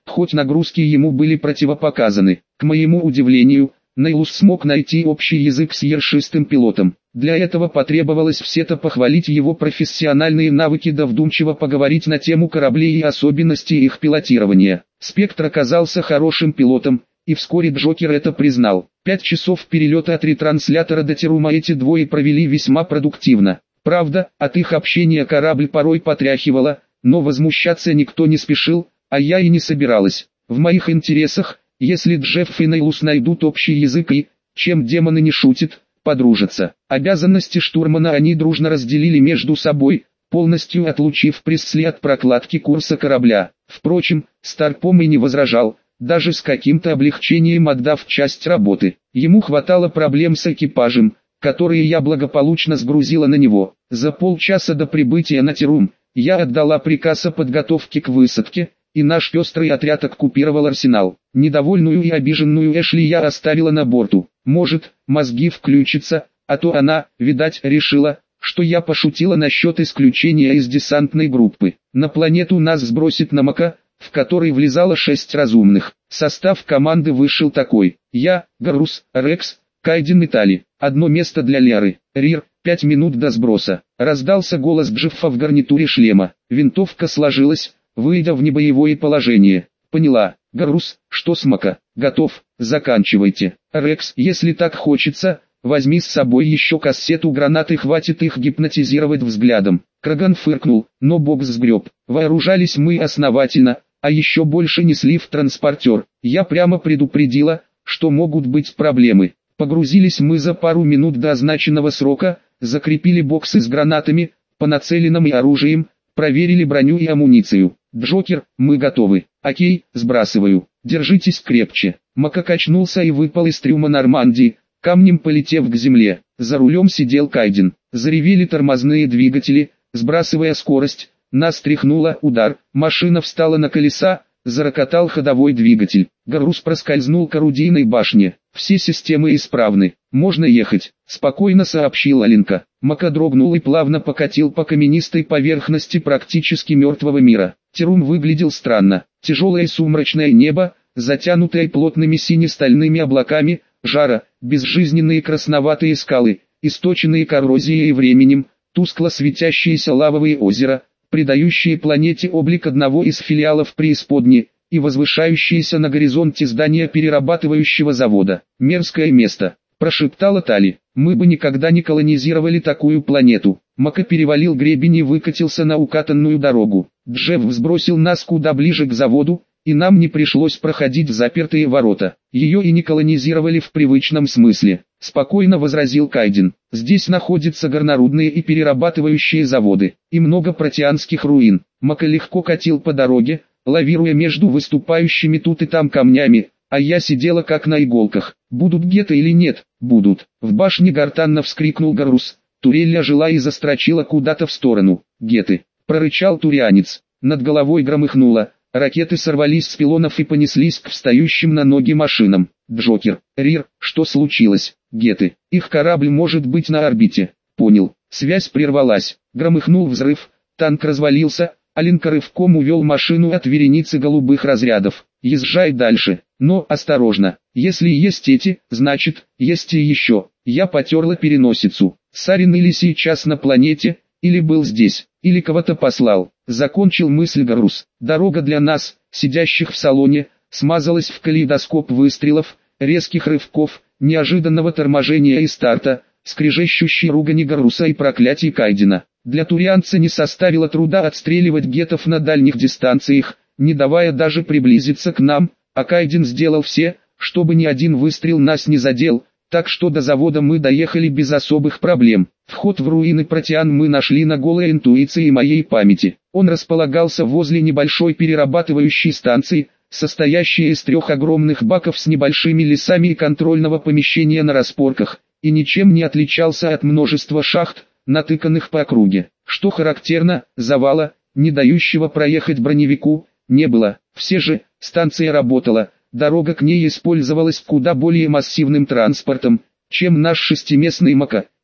хоть нагрузки ему были противопоказаны. К моему удивлению, Нейлус смог найти общий язык с ершистым пилотом. Для этого потребовалось все-то похвалить его профессиональные навыки да вдумчиво поговорить на тему кораблей и особенностей их пилотирования. Спектр оказался хорошим пилотом, и вскоре Джокер это признал. 5 часов перелета от ретранслятора до Терума эти двое провели весьма продуктивно. Правда, от их общения корабль порой потряхивало, но возмущаться никто не спешил, а я и не собиралась. В моих интересах, если Джефф и Нейлус найдут общий язык и, чем демоны не шутят, подружатся. Обязанности штурмана они дружно разделили между собой, полностью отлучив Пресли от прокладки курса корабля. Впрочем, Старпом и не возражал, даже с каким-то облегчением отдав часть работы. Ему хватало проблем с экипажем, которые я благополучно сгрузила на него. За полчаса до прибытия на Терум, я отдала приказ о подготовке к высадке, и наш пестрый отряд оккупировал арсенал. Недовольную и обиженную Эшли я оставила на борту. Может, мозги включатся, а то она, видать, решила, что я пошутила насчет исключения из десантной группы. На планету нас сбросит Намака, в который влезало 6 разумных. Состав команды вышел такой: я, Гарус, Рекс, Кайден и Тали. Одно место для Леры. Рир, 5 минут до сброса. Раздался голос Джеффа в гарнитуре шлема. Винтовка сложилась, выйдя в небоевое положение. Поняла. Гарус, что с Мака? Готов, заканчивайте. Рекс, если так хочется, возьми с собой еще кассету гранат и хватит их гипнотизировать взглядом. Краган фыркнул, но бокс сгреб. Вооружались мы основательно, а еще больше несли в транспортер. Я прямо предупредила, что могут быть проблемы. Погрузились мы за пару минут до означенного срока, закрепили боксы с гранатами, по нацеленным и оружием, проверили броню и амуницию. Джокер, мы готовы. Окей, сбрасываю. Держитесь крепче. Мака качнулся и выпал из трюма Нормандии, камнем полетев к земле. За рулем сидел Кайден. Заревели тормозные двигатели, сбрасывая скорость. Нас тряхнуло, удар, машина встала на колеса, зарокотал ходовой двигатель. Гарус проскользнул к орудийной башне. Все системы исправны, можно ехать, спокойно сообщил Аленка. Мака дрогнул и плавно покатил по каменистой поверхности практически мертвого мира. Терум выглядел странно. Тяжелое сумрачное небо, затянутое плотными сине-стальными облаками, жара, безжизненные красноватые скалы, источенные коррозией и временем, тускло светящиеся лавовые озера, придающие планете облик одного из филиалов преисподней, и возвышающееся на горизонте здание перерабатывающего завода. «Мерзкое место», – прошептала Тали. «Мы бы никогда не колонизировали такую планету». Мака перевалил гребень и выкатился на укатанную дорогу. Джефф сбросил нас куда ближе к заводу, и нам не пришлось проходить запертые ворота. Ее и не колонизировали в привычном смысле, спокойно возразил Кайден. Здесь находятся горнорудные и перерабатывающие заводы, и много протеанских руин. Мака легко катил по дороге, лавируя между выступающими тут и там камнями, а я сидела как на иголках. Будут гетты или нет? Будут. В башне гортанно вскрикнул Гарус. Турель ожила и застрочила куда-то в сторону. Гетты, прорычал турианец. Над головой громыхнуло. Ракеты сорвались с пилонов и понеслись к встающим на ноги машинам. Джокер, Рир, что случилось? Гетты, их корабль может быть на орбите. Понял. Связь прервалась. Громыхнул взрыв. Танк развалился. Аленка рывком увел машину от вереницы голубых разрядов. Езжай дальше, но осторожно. Если есть эти, значит, есть и еще. Я потерла переносицу. Сарин или сейчас на планете, или был здесь, или кого-то послал. Закончил мысль Гарус. Дорога для нас, сидящих в салоне, смазалась в калейдоскоп выстрелов, резких рывков, неожиданного торможения и старта, скрежещущей ругани Гаруса и проклятий Кайдена. Для турианца не составило труда отстреливать гетов на дальних дистанциях, не давая даже приблизиться к нам, а Кайден сделал все, чтобы ни один выстрел нас не задел, так что до завода мы доехали без особых проблем. Вход в руины Протеан мы нашли на голой интуиции моей памяти. Он располагался возле небольшой перерабатывающей станции, состоящей из 3 огромных баков с небольшими лесами и контрольного помещения на распорках, и ничем не отличался от множества шахт, натыканных по округе. Что характерно, завала, не дающего проехать броневику, не было. Все же, станция работала, дорога к ней использовалась куда более массивным транспортом, чем наш шестиместный Мака,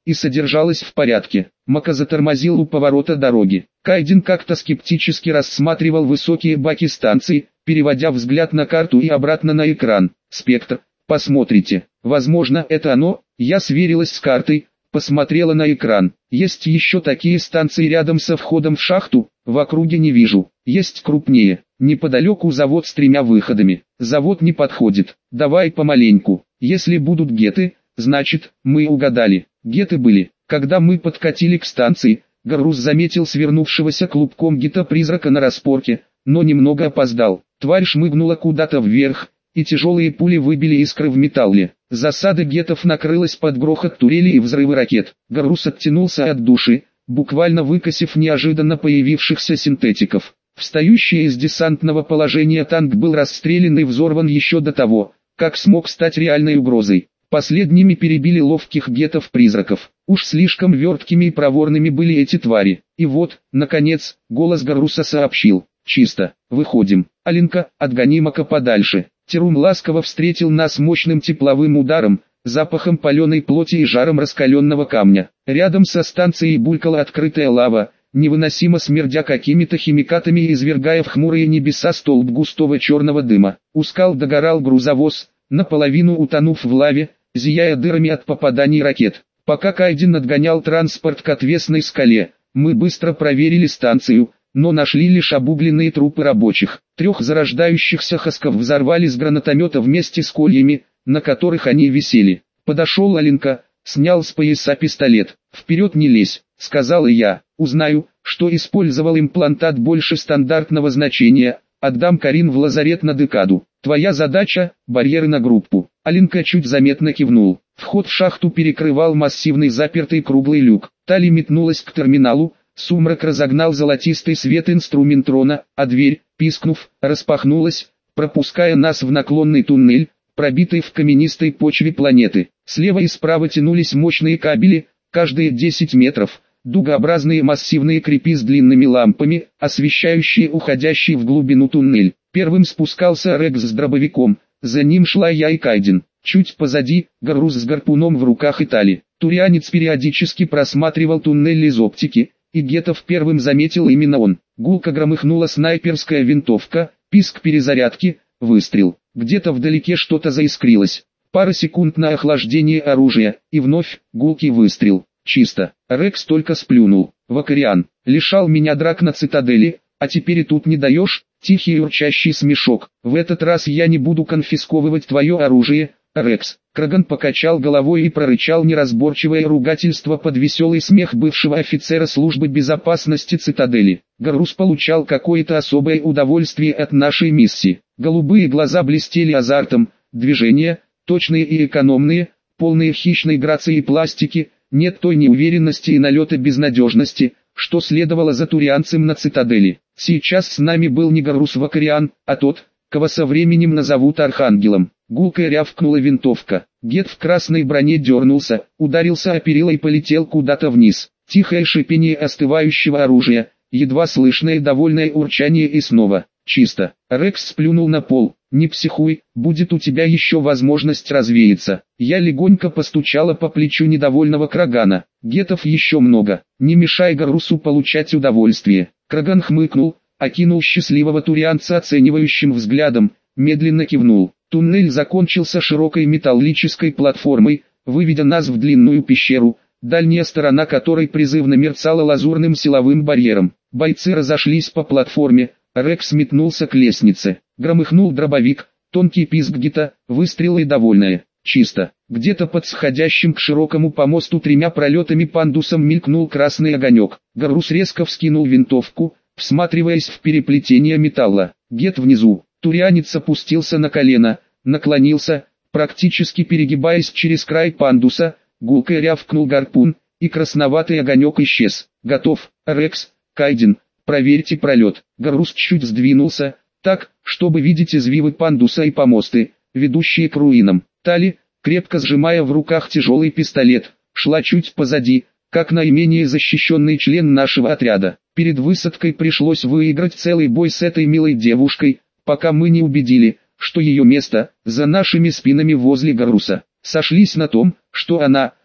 и содержалась в порядке. Мака затормозил у поворота дороги. Кайден как-то скептически рассматривал высокие баки станции, переводя взгляд на карту и обратно на экран. «Спектр, посмотрите, возможно это оно». Я сверилась с картой, посмотрела на экран. Есть еще такие станции рядом со входом в шахту, в округе не вижу. Есть крупнее, неподалеку завод с 3 выходами. Завод не подходит, давай помаленьку. Если будут геты, значит, мы угадали. Геты были. Когда мы подкатили к станции, Гаррус заметил свернувшегося клубком гета-призрака на распорке, но немного опоздал. Тварь шмыгнула куда-то вверх, и тяжелые пули выбили искры в металле. Засада гетов накрылась под грохот турели и взрывы ракет. Гаррус оттянулся от души, буквально выкосив неожиданно появившихся синтетиков. Встающий из десантного положения танк был расстрелян и взорван еще до того, как смог стать реальной угрозой. Последними перебили ловких гетов-призраков. Уж слишком верткими и проворными были эти твари. И вот, наконец, голос Гарруса сообщил: «Чисто, выходим». «Аленка, отгони Мака подальше». Терум ласково встретил нас мощным тепловым ударом, запахом паленой плоти и жаром раскаленного камня. Рядом со станцией булькала открытая лава, невыносимо смердя какими-то химикатами и извергая в хмурые небеса столб густого черного дыма. У скал догорал грузовоз, наполовину утонув в лаве, зияя дырами от попаданий ракет. Пока Кайден отгонял транспорт к отвесной скале, мы быстро проверили станцию, но нашли лишь обугленные трупы рабочих. 3 зарождающихся хасков взорвали с гранатомета вместе с кольями, на которых они висели. Подошел Аленка, снял с пояса пистолет. «Вперед не лезь», — сказал я. «Узнаю, что использовал имплантат больше стандартного значения, отдам Карин в лазарет на декаду. Твоя задача — барьеры на группу». Аленка чуть заметно кивнул. Вход в шахту перекрывал массивный запертый круглый люк. Тали метнулась к терминалу, сумрак разогнал золотистый свет инструменттрона, а дверь, пискнув, распахнулась, пропуская нас в наклонный туннель, пробитый в каменистой почве планеты. Слева и справа тянулись мощные кабели, каждые 10 метров, дугообразные массивные крепи с длинными лампами, освещающие уходящий в глубину туннель. Первым спускался Рекс с дробовиком, за ним шла я и Кайден. Чуть позади, Гаррус с гарпуном в руках и Тали. Турианец периодически просматривал туннель из оптики, и гетов первым заметил именно он. Гулко громыхнула снайперская винтовка, писк перезарядки, выстрел. Где-то вдалеке что-то заискрилось. Пара секунд на охлаждение оружия, и вновь гулкий выстрел. Чисто. Рекс только сплюнул. «Вакариан, лишал меня драк на цитадели, а теперь и тут не даешь?» Тихий урчащий смешок. «В этот раз я не буду конфисковывать твое оружие, Рекс». Краган покачал головой и прорычал неразборчивое ругательство под веселый смех бывшего офицера службы безопасности цитадели. Гаррус получал какое-то особое удовольствие от нашей миссии. Голубые глаза блестели азартом, движения, точные и экономные, полные хищной грации и пластики, нет той неуверенности и налета безнадежности, что следовало за турианцем на цитадели. Сейчас с нами был не Гаррус Вакариан, а тот, кого со временем назовут Архангелом. Гулко рявкнула винтовка. Гет в красной броне дернулся, ударился о перила и полетел куда-то вниз. Тихое шипение остывающего оружия, едва слышное довольное урчание и снова. Чисто. Рекс сплюнул на пол. «Не психуй, будет у тебя еще возможность развеяться». Я легонько постучала по плечу недовольного Крагана. «Гетов еще много, не мешай Гаррусу получать удовольствие». Краган хмыкнул, окинул счастливого турианца оценивающим взглядом, медленно кивнул. Туннель закончился широкой металлической платформой, выведя нас в длинную пещеру, дальняя сторона которой призывно мерцала лазурным силовым барьером. Бойцы разошлись по платформе, Рекс метнулся к лестнице. Громыхнул дробовик, тонкий писк гита, выстрелы довольная. Чисто. Где-то под сходящим к широкому помосту 3 пролетами пандусом мелькнул красный огонек. Гаррус резко вскинул винтовку, всматриваясь в переплетение металла. Гет внизу. Турианец опустился на колено, наклонился, практически перегибаясь через край пандуса, гулко рявкнул гарпун, и красноватый огонек исчез. «Готов, Рекс, Кайден, проверьте пролет». Гаррус чуть сдвинулся, так, чтобы видеть извивы пандуса и помосты, ведущие к руинам. Тали, крепко сжимая в руках тяжелый пистолет, шла чуть позади, как наименее защищенный член нашего отряда. Перед высадкой пришлось выиграть целый бой с этой милой девушкой, пока мы не убедили, что ее место за нашими спинами возле Гарруса. Сошлись на том, что она,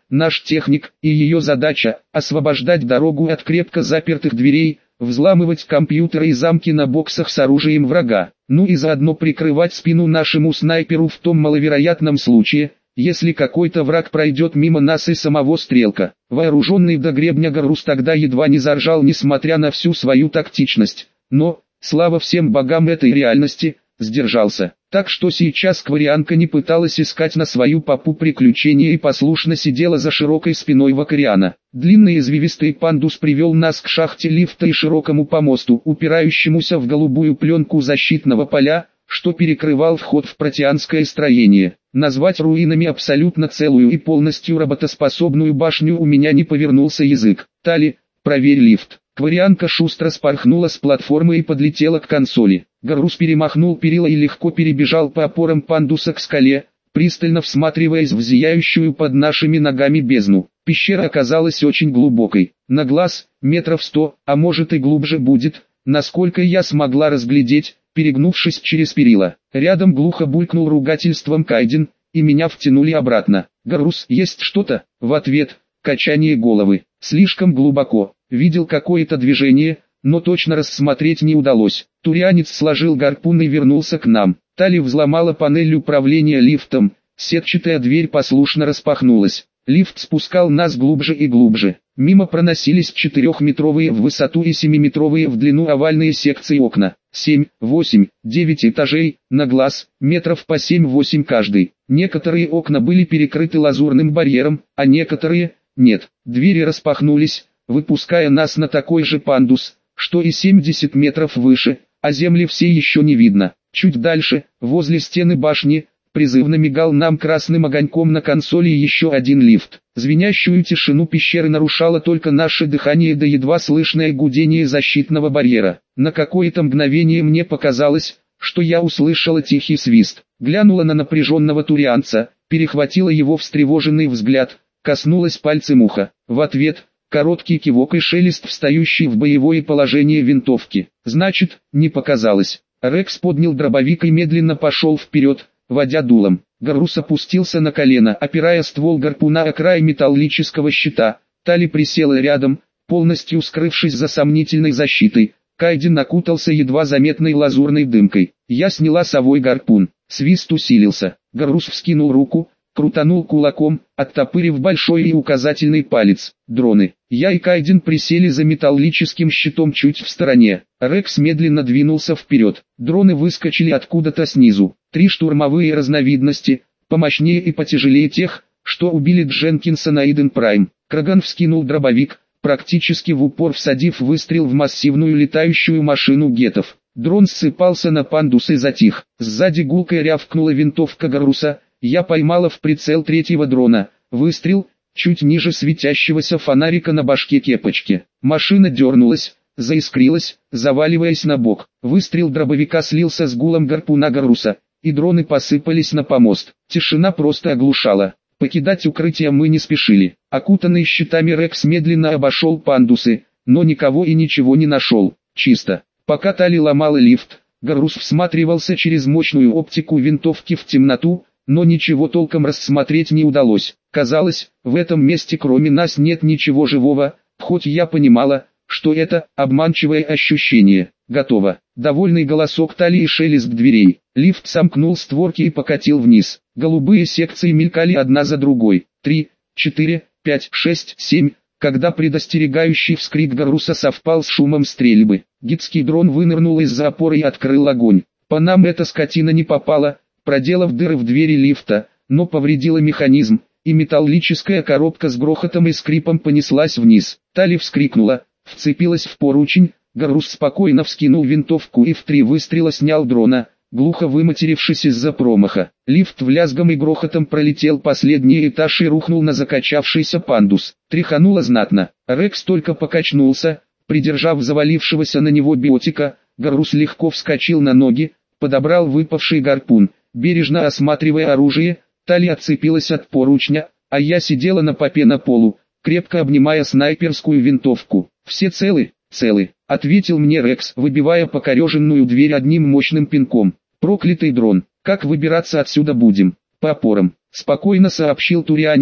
наш техник, и ее задача – освобождать дорогу от крепко запертых дверей, взламывать компьютеры и замки на боксах с оружием врага, ну и заодно прикрывать спину нашему снайперу в том маловероятном случае, если какой-то враг пройдет мимо нас и самого Стрелка. Вооруженный до гребня Гарус тогда едва не заржал, несмотря на всю свою тактичность, но, слава всем богам этой реальности, сдержался. Так что сейчас Кварианка не пыталась искать на свою попу приключения и послушно сидела за широкой спиной Вакариана. Длинный извивистый пандус привел нас к шахте лифта и широкому помосту, упирающемуся в голубую пленку защитного поля, что перекрывал вход в протеанское строение. Назвать руинами абсолютно целую и полностью работоспособную башню у меня не повернулся язык. Тали, проверь лифт. Кварианка шустро спорхнула с платформы и подлетела к консоли. Гарус перемахнул перила и легко перебежал по опорам пандуса к скале, пристально всматриваясь в зияющую под нашими ногами бездну. Пещера оказалась очень глубокой. На глаз, метров 100, а может и глубже будет, насколько я смогла разглядеть, перегнувшись через перила. Рядом глухо булькнул ругательством Кайден, и меня втянули обратно. «Гарус, есть что-то?» В ответ – качание головы. Слишком глубоко. Видел какое-то движение, но точно рассмотреть не удалось. Турианец сложил гарпун и вернулся к нам. Тали взломала панель управления лифтом, сетчатая дверь послушно распахнулась. Лифт спускал нас глубже и глубже. Мимо проносились 4-метровые в высоту и 7-метровые в длину овальные секции окна. 7, 8, 9 этажей, на глаз, метров по 7-8 каждый. Некоторые окна были перекрыты лазурным барьером, а некоторые – нет. Двери распахнулись, выпуская нас на такой же пандус, что и 70 метров выше, а земли все еще не видно. Чуть дальше, возле стены башни, призывно мигал нам красным огоньком на консоли еще один лифт. Звенящую тишину пещеры нарушало только наше дыхание да едва слышное гудение защитного барьера. На какое-то мгновение мне показалось, что я услышала тихий свист. Глянула на напряженного турианца, перехватила его встревоженный взгляд, коснулась пальцем уха. В ответ – короткий кивок и шелест встающий в боевое положение винтовки. Значит, не показалось. Рекс поднял дробовик и медленно пошел вперед, водя дулом. Гарус опустился на колено, опирая ствол гарпуна о край металлического щита. Тали присела рядом, полностью скрывшись за сомнительной защитой. Кайден окутался едва заметной лазурной дымкой. Я сняла совой гарпун. Свист усилился. Гарус вскинул руку, крутанул кулаком, оттопырив большой и указательный палец. Дроны. Я и Кайден присели за металлическим щитом чуть в стороне. Рекс медленно двинулся вперед. Дроны выскочили откуда-то снизу. 3 штурмовые разновидности, помощнее и потяжелее тех, что убили Дженкинса на Иден Прайм. Краган вскинул дробовик, практически в упор всадив выстрел в массивную летающую машину гетов. Дрон ссыпался на пандус и затих. Сзади гулко рявкнула винтовка Гаруса. Я поймала в прицел 3-го дрона. Выстрел, чуть ниже светящегося фонарика на башке кепочки. Машина дернулась, заискрилась, заваливаясь на бок. Выстрел дробовика слился с гулом гарпуна Гаруса, и дроны посыпались на помост. Тишина просто оглушала. Покидать укрытие мы не спешили. Окутанный щитами Рекс медленно обошел пандусы, но никого и ничего не нашел. Чисто. Пока Тали ломала лифт, Гарус всматривался через мощную оптику винтовки в темноту, но ничего толком рассмотреть не удалось. Казалось, в этом месте кроме нас нет ничего живого, хоть я понимала, что это обманчивое ощущение. Готово. Довольный голосок Тали и шелест дверей. Лифт сомкнул створки и покатил вниз. Голубые секции мелькали одна за другой. 3, 4, 5, 6, 7. Когда предостерегающий вскрик Гаруса совпал с шумом стрельбы, гидский дрон вынырнул из-за опоры и открыл огонь. По нам эта скотина не попала, проделав дыры в двери лифта, но повредила механизм, и металлическая коробка с грохотом и скрипом понеслась вниз. Тали вскрикнула, вцепилась в поручень. Гарус спокойно вскинул винтовку и в 3 выстрела снял дрона, глухо выматерившись из-за промаха. Лифт влязгом и грохотом пролетел последний этаж и рухнул на закачавшийся пандус. Тряхануло знатно. Рекс только покачнулся, придержав завалившегося на него биотика. Гарус легко вскочил на ноги, подобрал выпавший гарпун, бережно осматривая оружие. Тали отцепилась от поручня, а я сидела на попе на полу, крепко обнимая снайперскую винтовку. «Все целы?» «Целы», — ответил мне Рекс, выбивая покореженную дверь одним мощным пинком. «Проклятый дрон, как выбираться отсюда будем?» «По опорам», — спокойно сообщил турианец,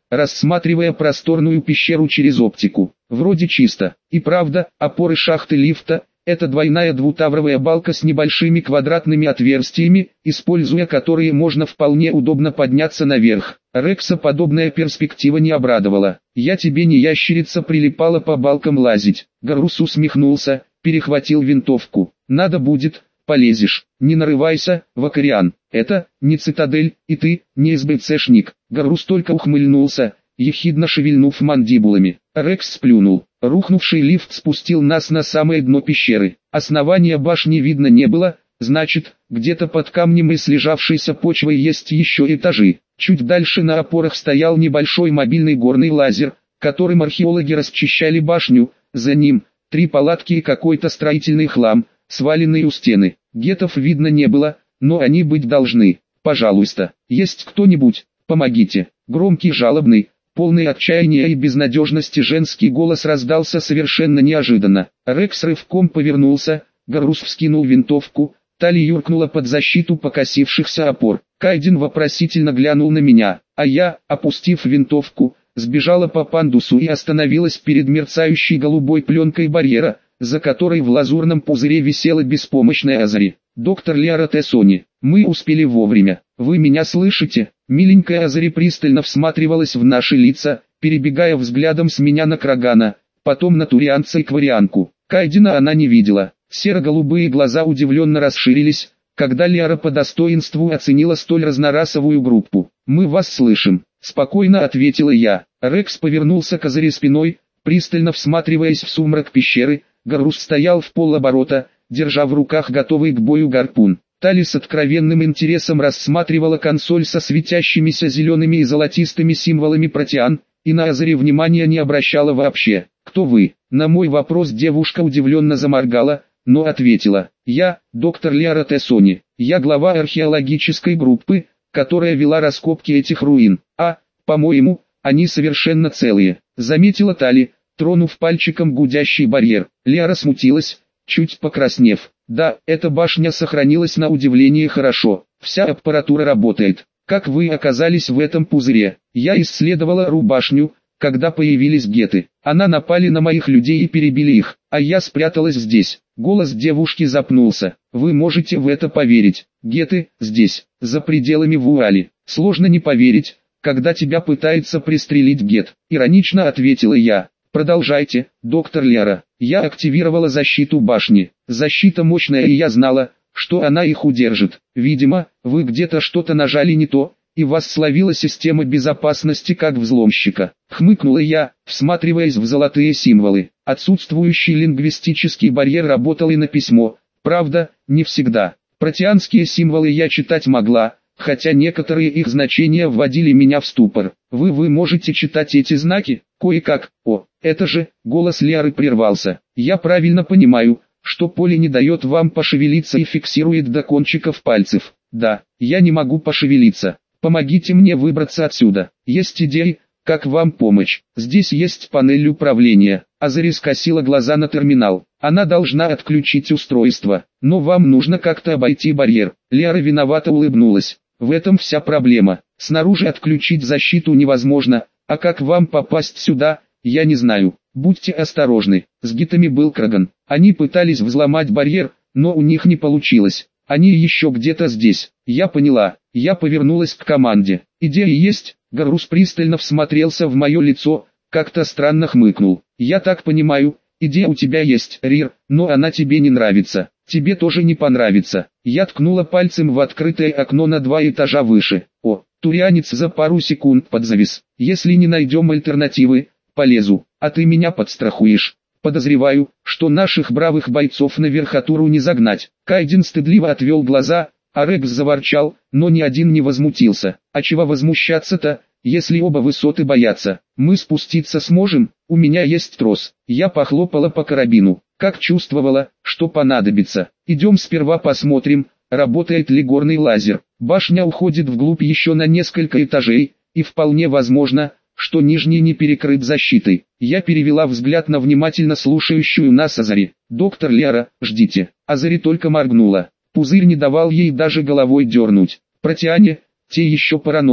рассматривая просторную пещеру через оптику. Вроде чисто. И правда, опоры шахты лифта – это двойная двутавровая балка с небольшими квадратными отверстиями, используя которые можно вполне удобно подняться наверх. Рекса подобная перспектива не обрадовала. «Я тебе не ящерица прилипала по балкам лазить». Гарус усмехнулся, перехватил винтовку. «Надо будет, полезешь. Не нарывайся, Вакариан. Это не цитадель, и ты не СБЦшник». Гарус только ухмыльнулся, ехидно шевельнув мандибулами. Рекс сплюнул. Рухнувший лифт спустил нас на самое дно пещеры. Основания башни видно не было, значит, где-то под камнем и слежавшейся почвой есть еще этажи. Чуть дальше на опорах стоял небольшой мобильный горный лазер, которым археологи расчищали башню, за ним 3 палатки и какой-то строительный хлам, сваленный у стены. Гетов видно не было, но они быть должны. «Пожалуйста, есть кто-нибудь, помогите». Громкий жалобный, полный отчаяния и безнадежности женский голос раздался совершенно неожиданно. Рекс рывком повернулся, Гарус вскинул винтовку, Тали юркнула под защиту покосившихся опор. Кайден вопросительно глянул на меня, а я, опустив винтовку, сбежала по пандусу и остановилась перед мерцающей голубой пленкой барьера, за которой в лазурном пузыре висела беспомощная Азари. «Доктор Лиара Тессони, мы успели вовремя. Вы меня слышите?» Миленькая Азари пристально всматривалась в наши лица, перебегая взглядом с меня на Крагана, потом на Турианца и Кварианку. Кайдена она не видела. Серо-голубые глаза удивленно расширились, когда Лиара по достоинству оценила столь разнорасовую группу. «Мы вас слышим», — спокойно ответила я. Рекс повернулся к Азари спиной, пристально всматриваясь в сумрак пещеры. Гарус стоял в полоборота, держа в руках готовый к бою гарпун. Тали с откровенным интересом рассматривала консоль со светящимися зелеными и золотистыми символами протеан, и на Азари внимания не обращала вообще. «Кто вы?» На мой вопрос девушка удивленно заморгала, но ответила: «Я, доктор Лиара Тессони, я глава археологической группы, которая вела раскопки этих руин. По-моему, они совершенно целые», заметила Тали, тронув пальчиком гудящий барьер. Лиара смутилась, чуть покраснев. «Да, эта башня сохранилась на удивление хорошо, вся аппаратура работает. Как вы оказались в этом пузыре?» «Я исследовала Ру-башню, когда появились геты. Она напали на моих людей и перебили их, а я спряталась здесь». Голос девушки запнулся. «Вы можете в это поверить? Геты здесь, за пределами Вуали. Сложно не поверить, когда тебя пытается пристрелить гет», иронично ответила я. «Продолжайте, доктор Лиара». Я активировала защиту башни. Защита мощная, и я знала, что она их удержит. Видимо, вы где-то что-то нажали не то, и вас словила система безопасности как взломщика. Хмыкнула я, всматриваясь в золотые символы. Отсутствующий лингвистический барьер работал и на письмо. Правда, не всегда. Протеанские символы я читать могла, хотя некоторые их значения вводили меня в ступор. Вы можете читать эти знаки? Кое-как. Это же, голос Лиары прервался. Я правильно понимаю, что поле не дает вам пошевелиться и фиксирует до кончиков пальцев. Да, я не могу пошевелиться. Помогите мне выбраться отсюда. Есть идеи, как вам помочь? Здесь есть панель управления. Азари скосила глаза на терминал. Она должна отключить устройство, но вам нужно как-то обойти барьер. Лиара виновато улыбнулась. В этом вся проблема. Снаружи отключить защиту невозможно, а как вам попасть сюда, я не знаю. Будьте осторожны. С гитами был Краган. Они пытались взломать барьер, но у них не получилось. Они еще где-то здесь. Я поняла. Я повернулась к команде. «Идея есть?» Гарус пристально всмотрелся в мое лицо, как-то странно хмыкнул. «Я так понимаю, идея у тебя есть, Рир, но она тебе не нравится. Тебе тоже не понравится». Я ткнула пальцем в открытое окно на 2 этажа выше. Турианец за пару секунд подзавис. «Если не найдем альтернативы, полезу, а ты меня подстрахуешь. Подозреваю, что наших бравых бойцов на верхотуру не загнать». Кайден стыдливо отвел глаза, а Рекс заворчал, но ни один не возмутился. «А чего возмущаться-то, если оба высоты боятся? Мы спуститься сможем, у меня есть трос». Я похлопала по карабину, как чувствовала, что понадобится. «Идем сперва посмотрим, работает ли горный лазер. Башня уходит вглубь еще на несколько этажей, и вполне возможно, что нижний не перекрыт защитой». Я перевела взгляд на внимательно слушающую нас Азари. «Доктор Лиара, ждите». Азари только моргнула. Пузырь не давал ей даже головой дернуть. Протеане, те еще параноики.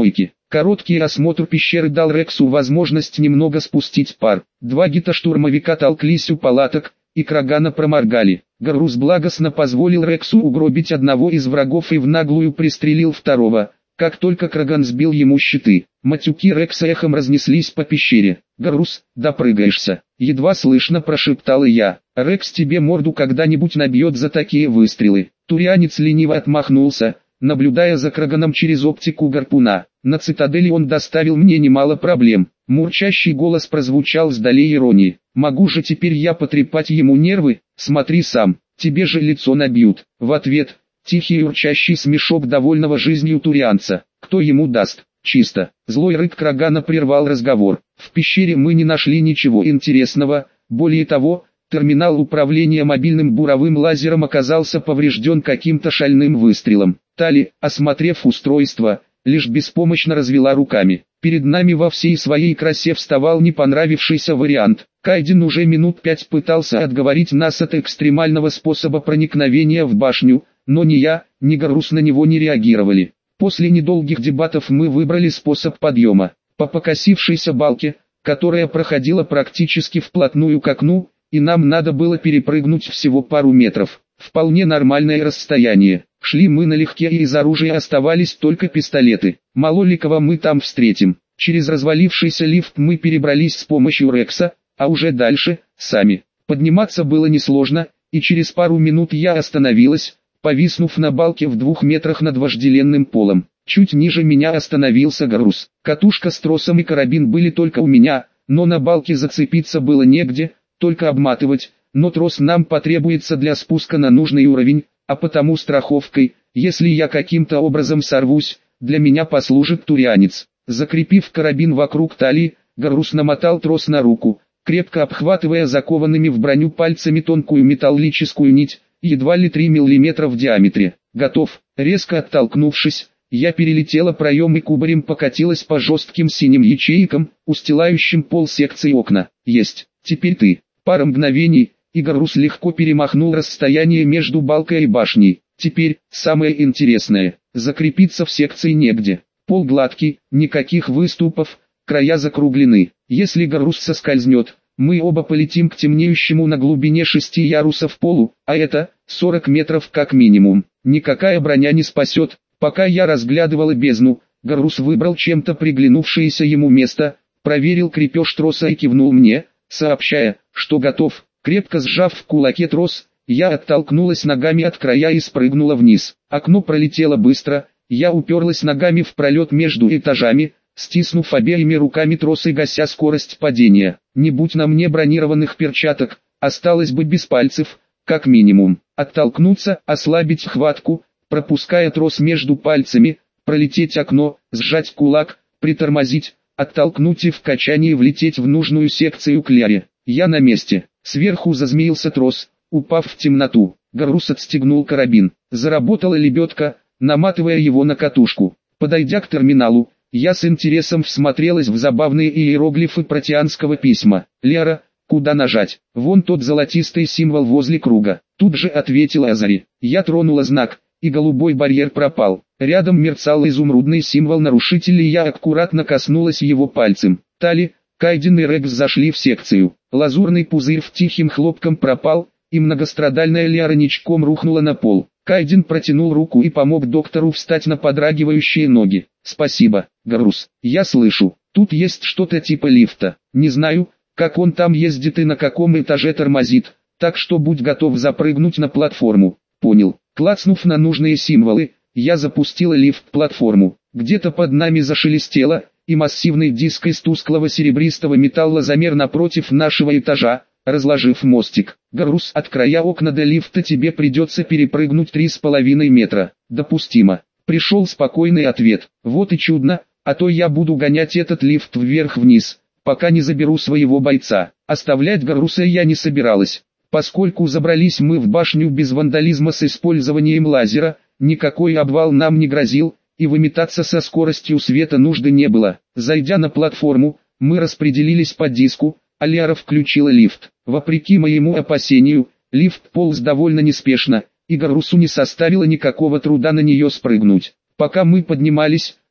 Короткий осмотр пещеры дал Рексу возможность немного спустить пар. Два гита-штурмовика толклись у палаток, и Крагана проморгали. Гаррус благостно позволил Рексу угробить одного из врагов и в наглую пристрелил второго. Как только Краган сбил ему щиты, матюки Рекса эхом разнеслись по пещере. «Гаррус, допрыгаешься!» — едва слышно прошептал я. «Рекс тебе морду когда-нибудь набьет за такие выстрелы». Турианец лениво отмахнулся, наблюдая за Краганом через оптику гарпуна. На цитадели он доставил мне немало проблем. Мурчащий голос прозвучал с долей иронии. «Могу же теперь я потрепать ему нервы? Смотри сам, тебе же лицо набьют». В ответ тихий урчащий смешок довольного жизнью турианца. «Кто ему даст?» «Чисто». Злой рык Крагана прервал разговор. В пещере мы не нашли ничего интересного. Более того, терминал управления мобильным буровым лазером оказался поврежден каким-то шальным выстрелом. Тали, осмотрев устройство, лишь беспомощно развела руками. Перед нами во всей своей красе вставал не понравившийся вариант. Кайден уже минут 5 пытался отговорить нас от экстремального способа проникновения в башню, но ни я, ни Гаррус на него не реагировали. После недолгих дебатов мы выбрали способ подъема. По покосившейся балке, которая проходила практически вплотную к окну, и нам надо было перепрыгнуть всего пару метров. Вполне нормальное расстояние. Шли мы налегке, и из оружия оставались только пистолеты. Мало ли кого мы там встретим. Через развалившийся лифт мы перебрались с помощью Рекса, а уже дальше, сами. Подниматься было несложно, и через пару минут я остановилась, повиснув на балке в 2 метрах над вожделенным полом. Чуть ниже меня остановился Гаррус. Катушка с тросом и карабин были только у меня, но на балке зацепиться было негде, только обматывать, но трос нам потребуется для спуска на нужный уровень, а потому страховкой, если я каким-то образом сорвусь, для меня послужит турианец. Закрепив карабин вокруг талии, Гаррус намотал трос на руку, крепко обхватывая закованными в броню пальцами тонкую металлическую нить, едва ли 3 мм в диаметре. «Готов!» Резко оттолкнувшись, я перелетела проем и кубарем покатилась по жестким синим ячейкам, устилающим пол секции окна. «Есть! Теперь ты!» Пара мгновений, и Гаррус легко перемахнул расстояние между балкой и башней. Теперь, самое интересное, закрепиться в секции негде. Пол гладкий, никаких выступов, края закруглены. Если Гаррус соскользнет, мы оба полетим к темнеющему на глубине 6 ярусов полу, а это 40 метров как минимум. Никакая броня не спасет. Пока я разглядывала бездну, Гаррус выбрал чем-то приглянувшееся ему место, проверил крепеж троса и кивнул мне, сообщая, что готов. Крепко сжав в кулаке трос, я оттолкнулась ногами от края и спрыгнула вниз. Окно пролетело быстро, я уперлась ногами в пролет между этажами, стиснув обеими руками трос и гася скорость падения. Не будь на мне бронированных перчаток, осталось бы без пальцев, как минимум. Оттолкнуться, ослабить хватку, пропуская трос между пальцами, пролететь окно, сжать кулак, притормозить, оттолкнуть и в качании влететь в нужную секцию Клери. Я на месте. Сверху зазмеился трос, упав в темноту. Гаррус отстегнул карабин. Заработала лебедка, наматывая его на катушку. Подойдя к терминалу, я с интересом всмотрелась в забавные иероглифы протеанского письма. «Лера, куда нажать?» «Вон тот золотистый символ возле круга». Тут же ответила Азари. Я тронула знак, и голубой барьер пропал. Рядом мерцал изумрудный символ нарушителя, и я аккуратно коснулась его пальцем. Тали, Кайден и Рекс зашли в секцию. Лазурный пузырь в тихим хлопком пропал, и многострадальная Лера ничком рухнула на пол. Кайден протянул руку и помог доктору встать на подрагивающие ноги. «Спасибо, Гаррус. Я слышу, тут есть что-то типа лифта. Не знаю, как он там ездит и на каком этаже тормозит, так что будь готов запрыгнуть на платформу». «Понял». Клацнув на нужные символы, я запустила лифт-платформу. Где-то под нами зашелестело, и массивный диск из тусклого серебристого металла замер напротив нашего этажа, разложив мостик. «Гаррус, от края окна до лифта тебе придется перепрыгнуть 3,5 метра». «Допустимо». Пришел спокойный ответ. «Вот и чудно, а то я буду гонять этот лифт вверх-вниз, пока не заберу своего бойца». Оставлять Гарруса я не собиралась. Поскольку забрались мы в башню без вандализма с использованием лазера, никакой обвал нам не грозил, и выметаться со скоростью света нужды не было. Зайдя на платформу, мы распределились по диску, а Лера включила лифт. Вопреки моему опасению, лифт полз довольно неспешно, и Гаррусу не составило никакого труда на нее спрыгнуть. Пока мы поднимались,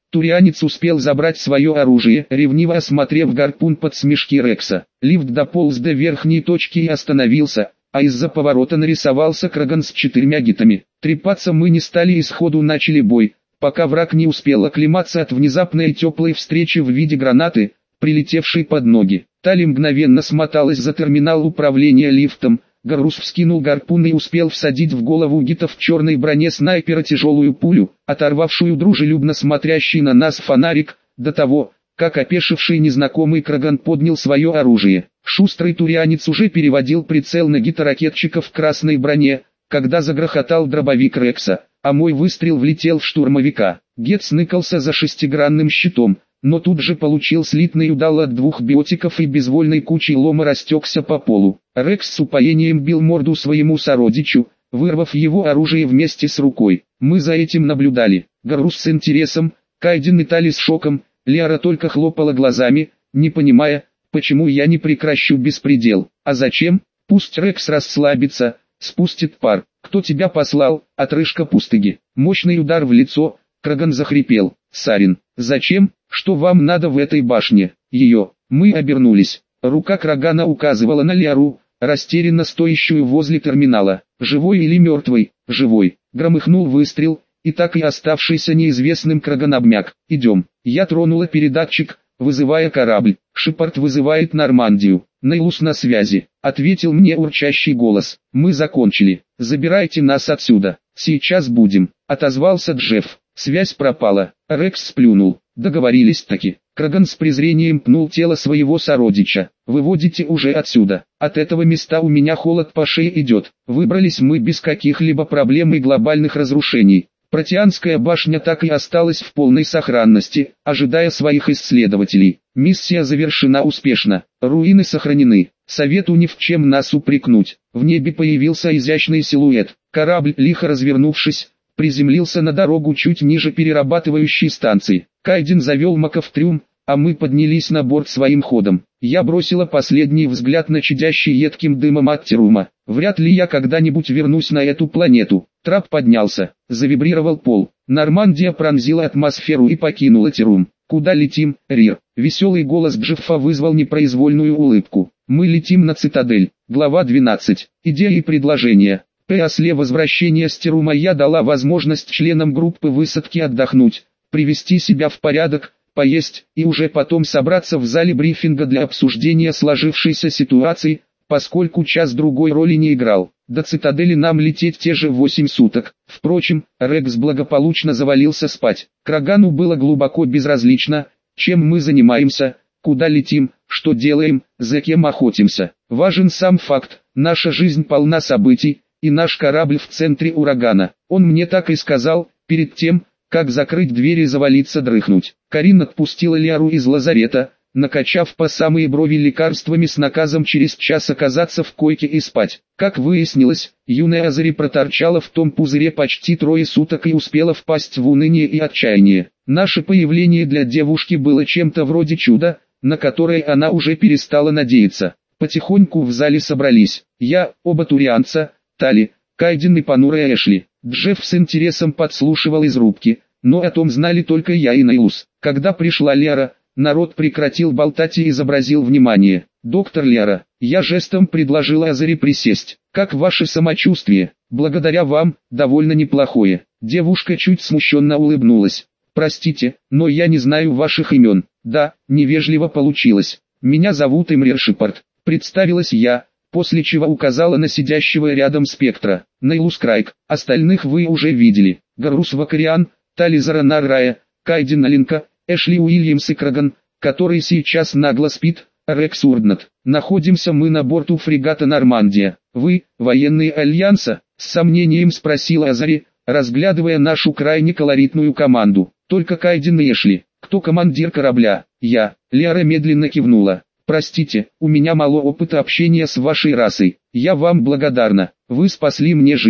Турианец успел забрать свое оружие, ревниво осмотрев гарпун под смешки Рекса. Лифт дополз до верхней точки и остановился, а из-за поворота нарисовался Краган с 4 гитами. Трепаться мы не стали и сходу начали бой, пока враг не успел оклематься от внезапной теплой встречи в виде гранаты, прилетевшей под ноги. Тали мгновенно смоталась за терминал управления лифтом. Гаррус вскинул гарпун и успел всадить в голову гита в черной броне снайпера тяжелую пулю, оторвавшую дружелюбно смотрящий на нас фонарик, до того, как опешивший незнакомый Краган поднял свое оружие. Шустрый турианец уже переводил прицел на гита-ракетчика в красной броне, когда загрохотал дробовик Рекса, а мой выстрел влетел в штурмовика. Гет сныкался за шестигранным щитом, но тут же получил слитный удар от 2 биотиков и безвольной кучей лома растекся по полу. Рекс с упоением бил морду своему сородичу, вырвав его оружие вместе с рукой. Мы за этим наблюдали. Гаррус с интересом, Кайден и Тали с шоком, Лиара только хлопала глазами, не понимая, почему я не прекращу беспредел. А зачем? Пусть Рекс расслабится, спустит пар. Кто тебя послал, отрыжка пустыги? Мощный удар в лицо, Краган захрипел. Сарин, зачем? Что вам надо в этой башне? Ее. Мы обернулись. Рука Крагана указывала на Лиару, растерянно стоящую возле терминала. Живой или мертвый? Живой. Громыхнул выстрел, и так и оставшийся неизвестным Краган обмяк. Идем. Я тронула передатчик, вызывая корабль. Шепард вызывает Нормандию. Нейлус на связи. Ответил мне урчащий голос. Мы закончили. Забирайте нас отсюда. Сейчас будем. Отозвался Джефф. Связь пропала. Рекс сплюнул. Договорились-таки. Краган с презрением пнул тело своего сородича. Выводите уже отсюда. От этого места у меня холод по шее идет. Выбрались мы без каких-либо проблем и глобальных разрушений. Протеанская башня так и осталась в полной сохранности, ожидая своих исследователей. Миссия завершена успешно. Руины сохранены. Совету ни в чем нас упрекнуть. В небе появился изящный силуэт. Корабль, лихо развернувшись, приземлился на дорогу чуть ниже перерабатывающей станции. Кайден завел Мака в трюм, а мы поднялись на борт своим ходом. Я бросила последний взгляд на чадящий едким дымом от Терума. Вряд ли я когда-нибудь вернусь на эту планету. Трап поднялся, завибрировал пол. Нормандия пронзила атмосферу и покинула Терум. «Куда летим, Рир?» Веселый голос Джеффа вызвал непроизвольную улыбку. «Мы летим на Цитадель». Глава 12. Идея и предложение. После возвращения с Терума я дала возможность членам группы высадки отдохнуть, привести себя в порядок, поесть и уже потом собраться в зале брифинга для обсуждения сложившейся ситуации, поскольку час-другой роли не играл. До Цитадели нам лететь те же 8 суток. Впрочем, Рекс благополучно завалился спать. Крагану было глубоко безразлично, чем мы занимаемся, куда летим, что делаем, за кем охотимся. Важен сам факт, наша жизнь полна событий, и наш корабль в центре урагана. Он мне так и сказал, перед тем, как закрыть дверь и завалиться дрыхнуть. Карин отпустила Лиару из лазарета, накачав по самые брови лекарствами с наказом через час оказаться в койке и спать. Как выяснилось, юная Азари проторчала в том пузыре почти 3 суток и успела впасть в уныние и отчаяние. Наше появление для девушки было чем-то вроде чуда, на которое она уже перестала надеяться. Потихоньку в зале собрались. Я, оба турианца, Тали, Кайден и понурая Эшли. Джефф с интересом подслушивал из рубки, но о том знали только я и Нейлус. Когда пришла Лиара, народ прекратил болтать и изобразил внимание. «Доктор Лиара», я жестом предложила Азари присесть. «Как ваше самочувствие?» «Благодаря вам, довольно неплохое». Девушка чуть смущенно улыбнулась. «Простите, но я не знаю ваших имен». «Да, невежливо получилось. Меня зовут Имрир Шепард», представилась я, после чего указала на сидящего рядом спектра. Нейлус Крайк, остальных вы уже видели. Гаррус Вакариан, Тали Заранар Рая, Кайден Алинка, Эшли Уильямс и Краган, который сейчас нагло спит, Рекс Урднат. Находимся мы на борту фрегата Нормандия. Вы, военные Альянса? С сомнением спросила Азари, разглядывая нашу крайне колоритную команду. Только Кайден и Эшли. Кто командир корабля? Я. Лиара медленно кивнула. Простите, у меня мало опыта общения с вашей расой. Я вам благодарна. Вы спасли мне жизнь.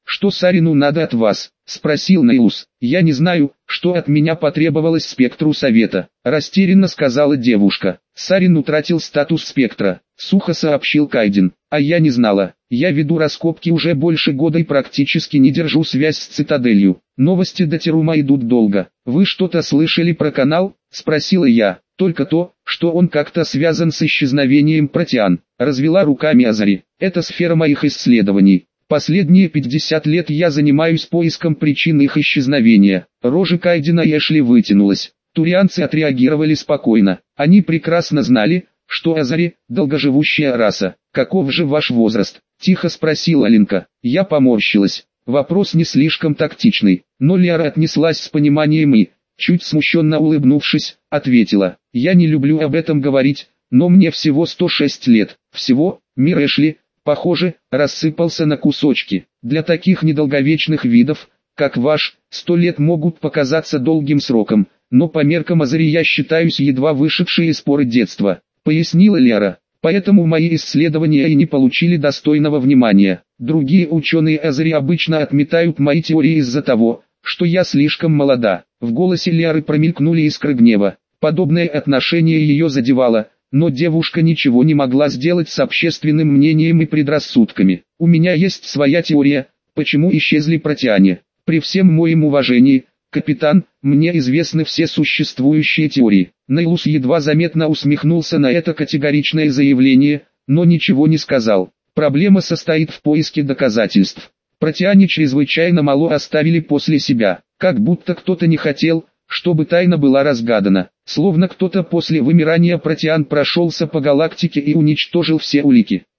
«Что Сарину надо от вас?» — спросил Нейлус. «Я не знаю, что от меня потребовалось спектру совета», — растерянно сказала девушка. «Сарин утратил статус спектра», — сухо сообщил Кайден. «А я не знала. Я веду раскопки уже больше года и практически не держу связь с Цитаделью. Новости до Терума идут долго. Вы что-то слышали про канал?» — спросила я. «Только то, что он как-то связан с исчезновением протеан», — развела руками Азари. «Это сфера моих исследований. Последние 50 лет я занимаюсь поиском причин их исчезновения». Рожа Кайдена и Эшли вытянулась. Турианцы отреагировали спокойно. Они прекрасно знали, что Азари – долгоживущая раса. «Каков же ваш возраст?» – тихо спросила Алинка. Я поморщилась. Вопрос не слишком тактичный, но Лиара отнеслась с пониманием и, чуть смущенно улыбнувшись, ответила. «Я не люблю об этом говорить, но мне всего 106 лет. Всего, мир Эшли, похоже, рассыпался на кусочки. Для таких недолговечных видов, как ваш, 100 лет могут показаться долгим сроком, но по меркам Азари я считаюсь едва вышедшей из поры детства», — пояснила Лиара. «Поэтому мои исследования и не получили достойного внимания. Другие ученые Азари обычно отметают мои теории из-за того, что я слишком молода». В голосе Лиары промелькнули искры гнева. Подобное отношение ее задевало, но девушка ничего не могла сделать с общественным мнением и предрассудками. «У меня есть своя теория, почему исчезли протеане. При всем моем уважении, капитан, мне известны все существующие теории». Нейлус едва заметно усмехнулся на это категоричное заявление, но ничего не сказал. «Проблема состоит в поиске доказательств. Протеане чрезвычайно мало оставили после себя, как будто кто-то не хотел, чтобы тайна была разгадана, словно кто-то после вымирания протеан прошелся по галактике и уничтожил все улики.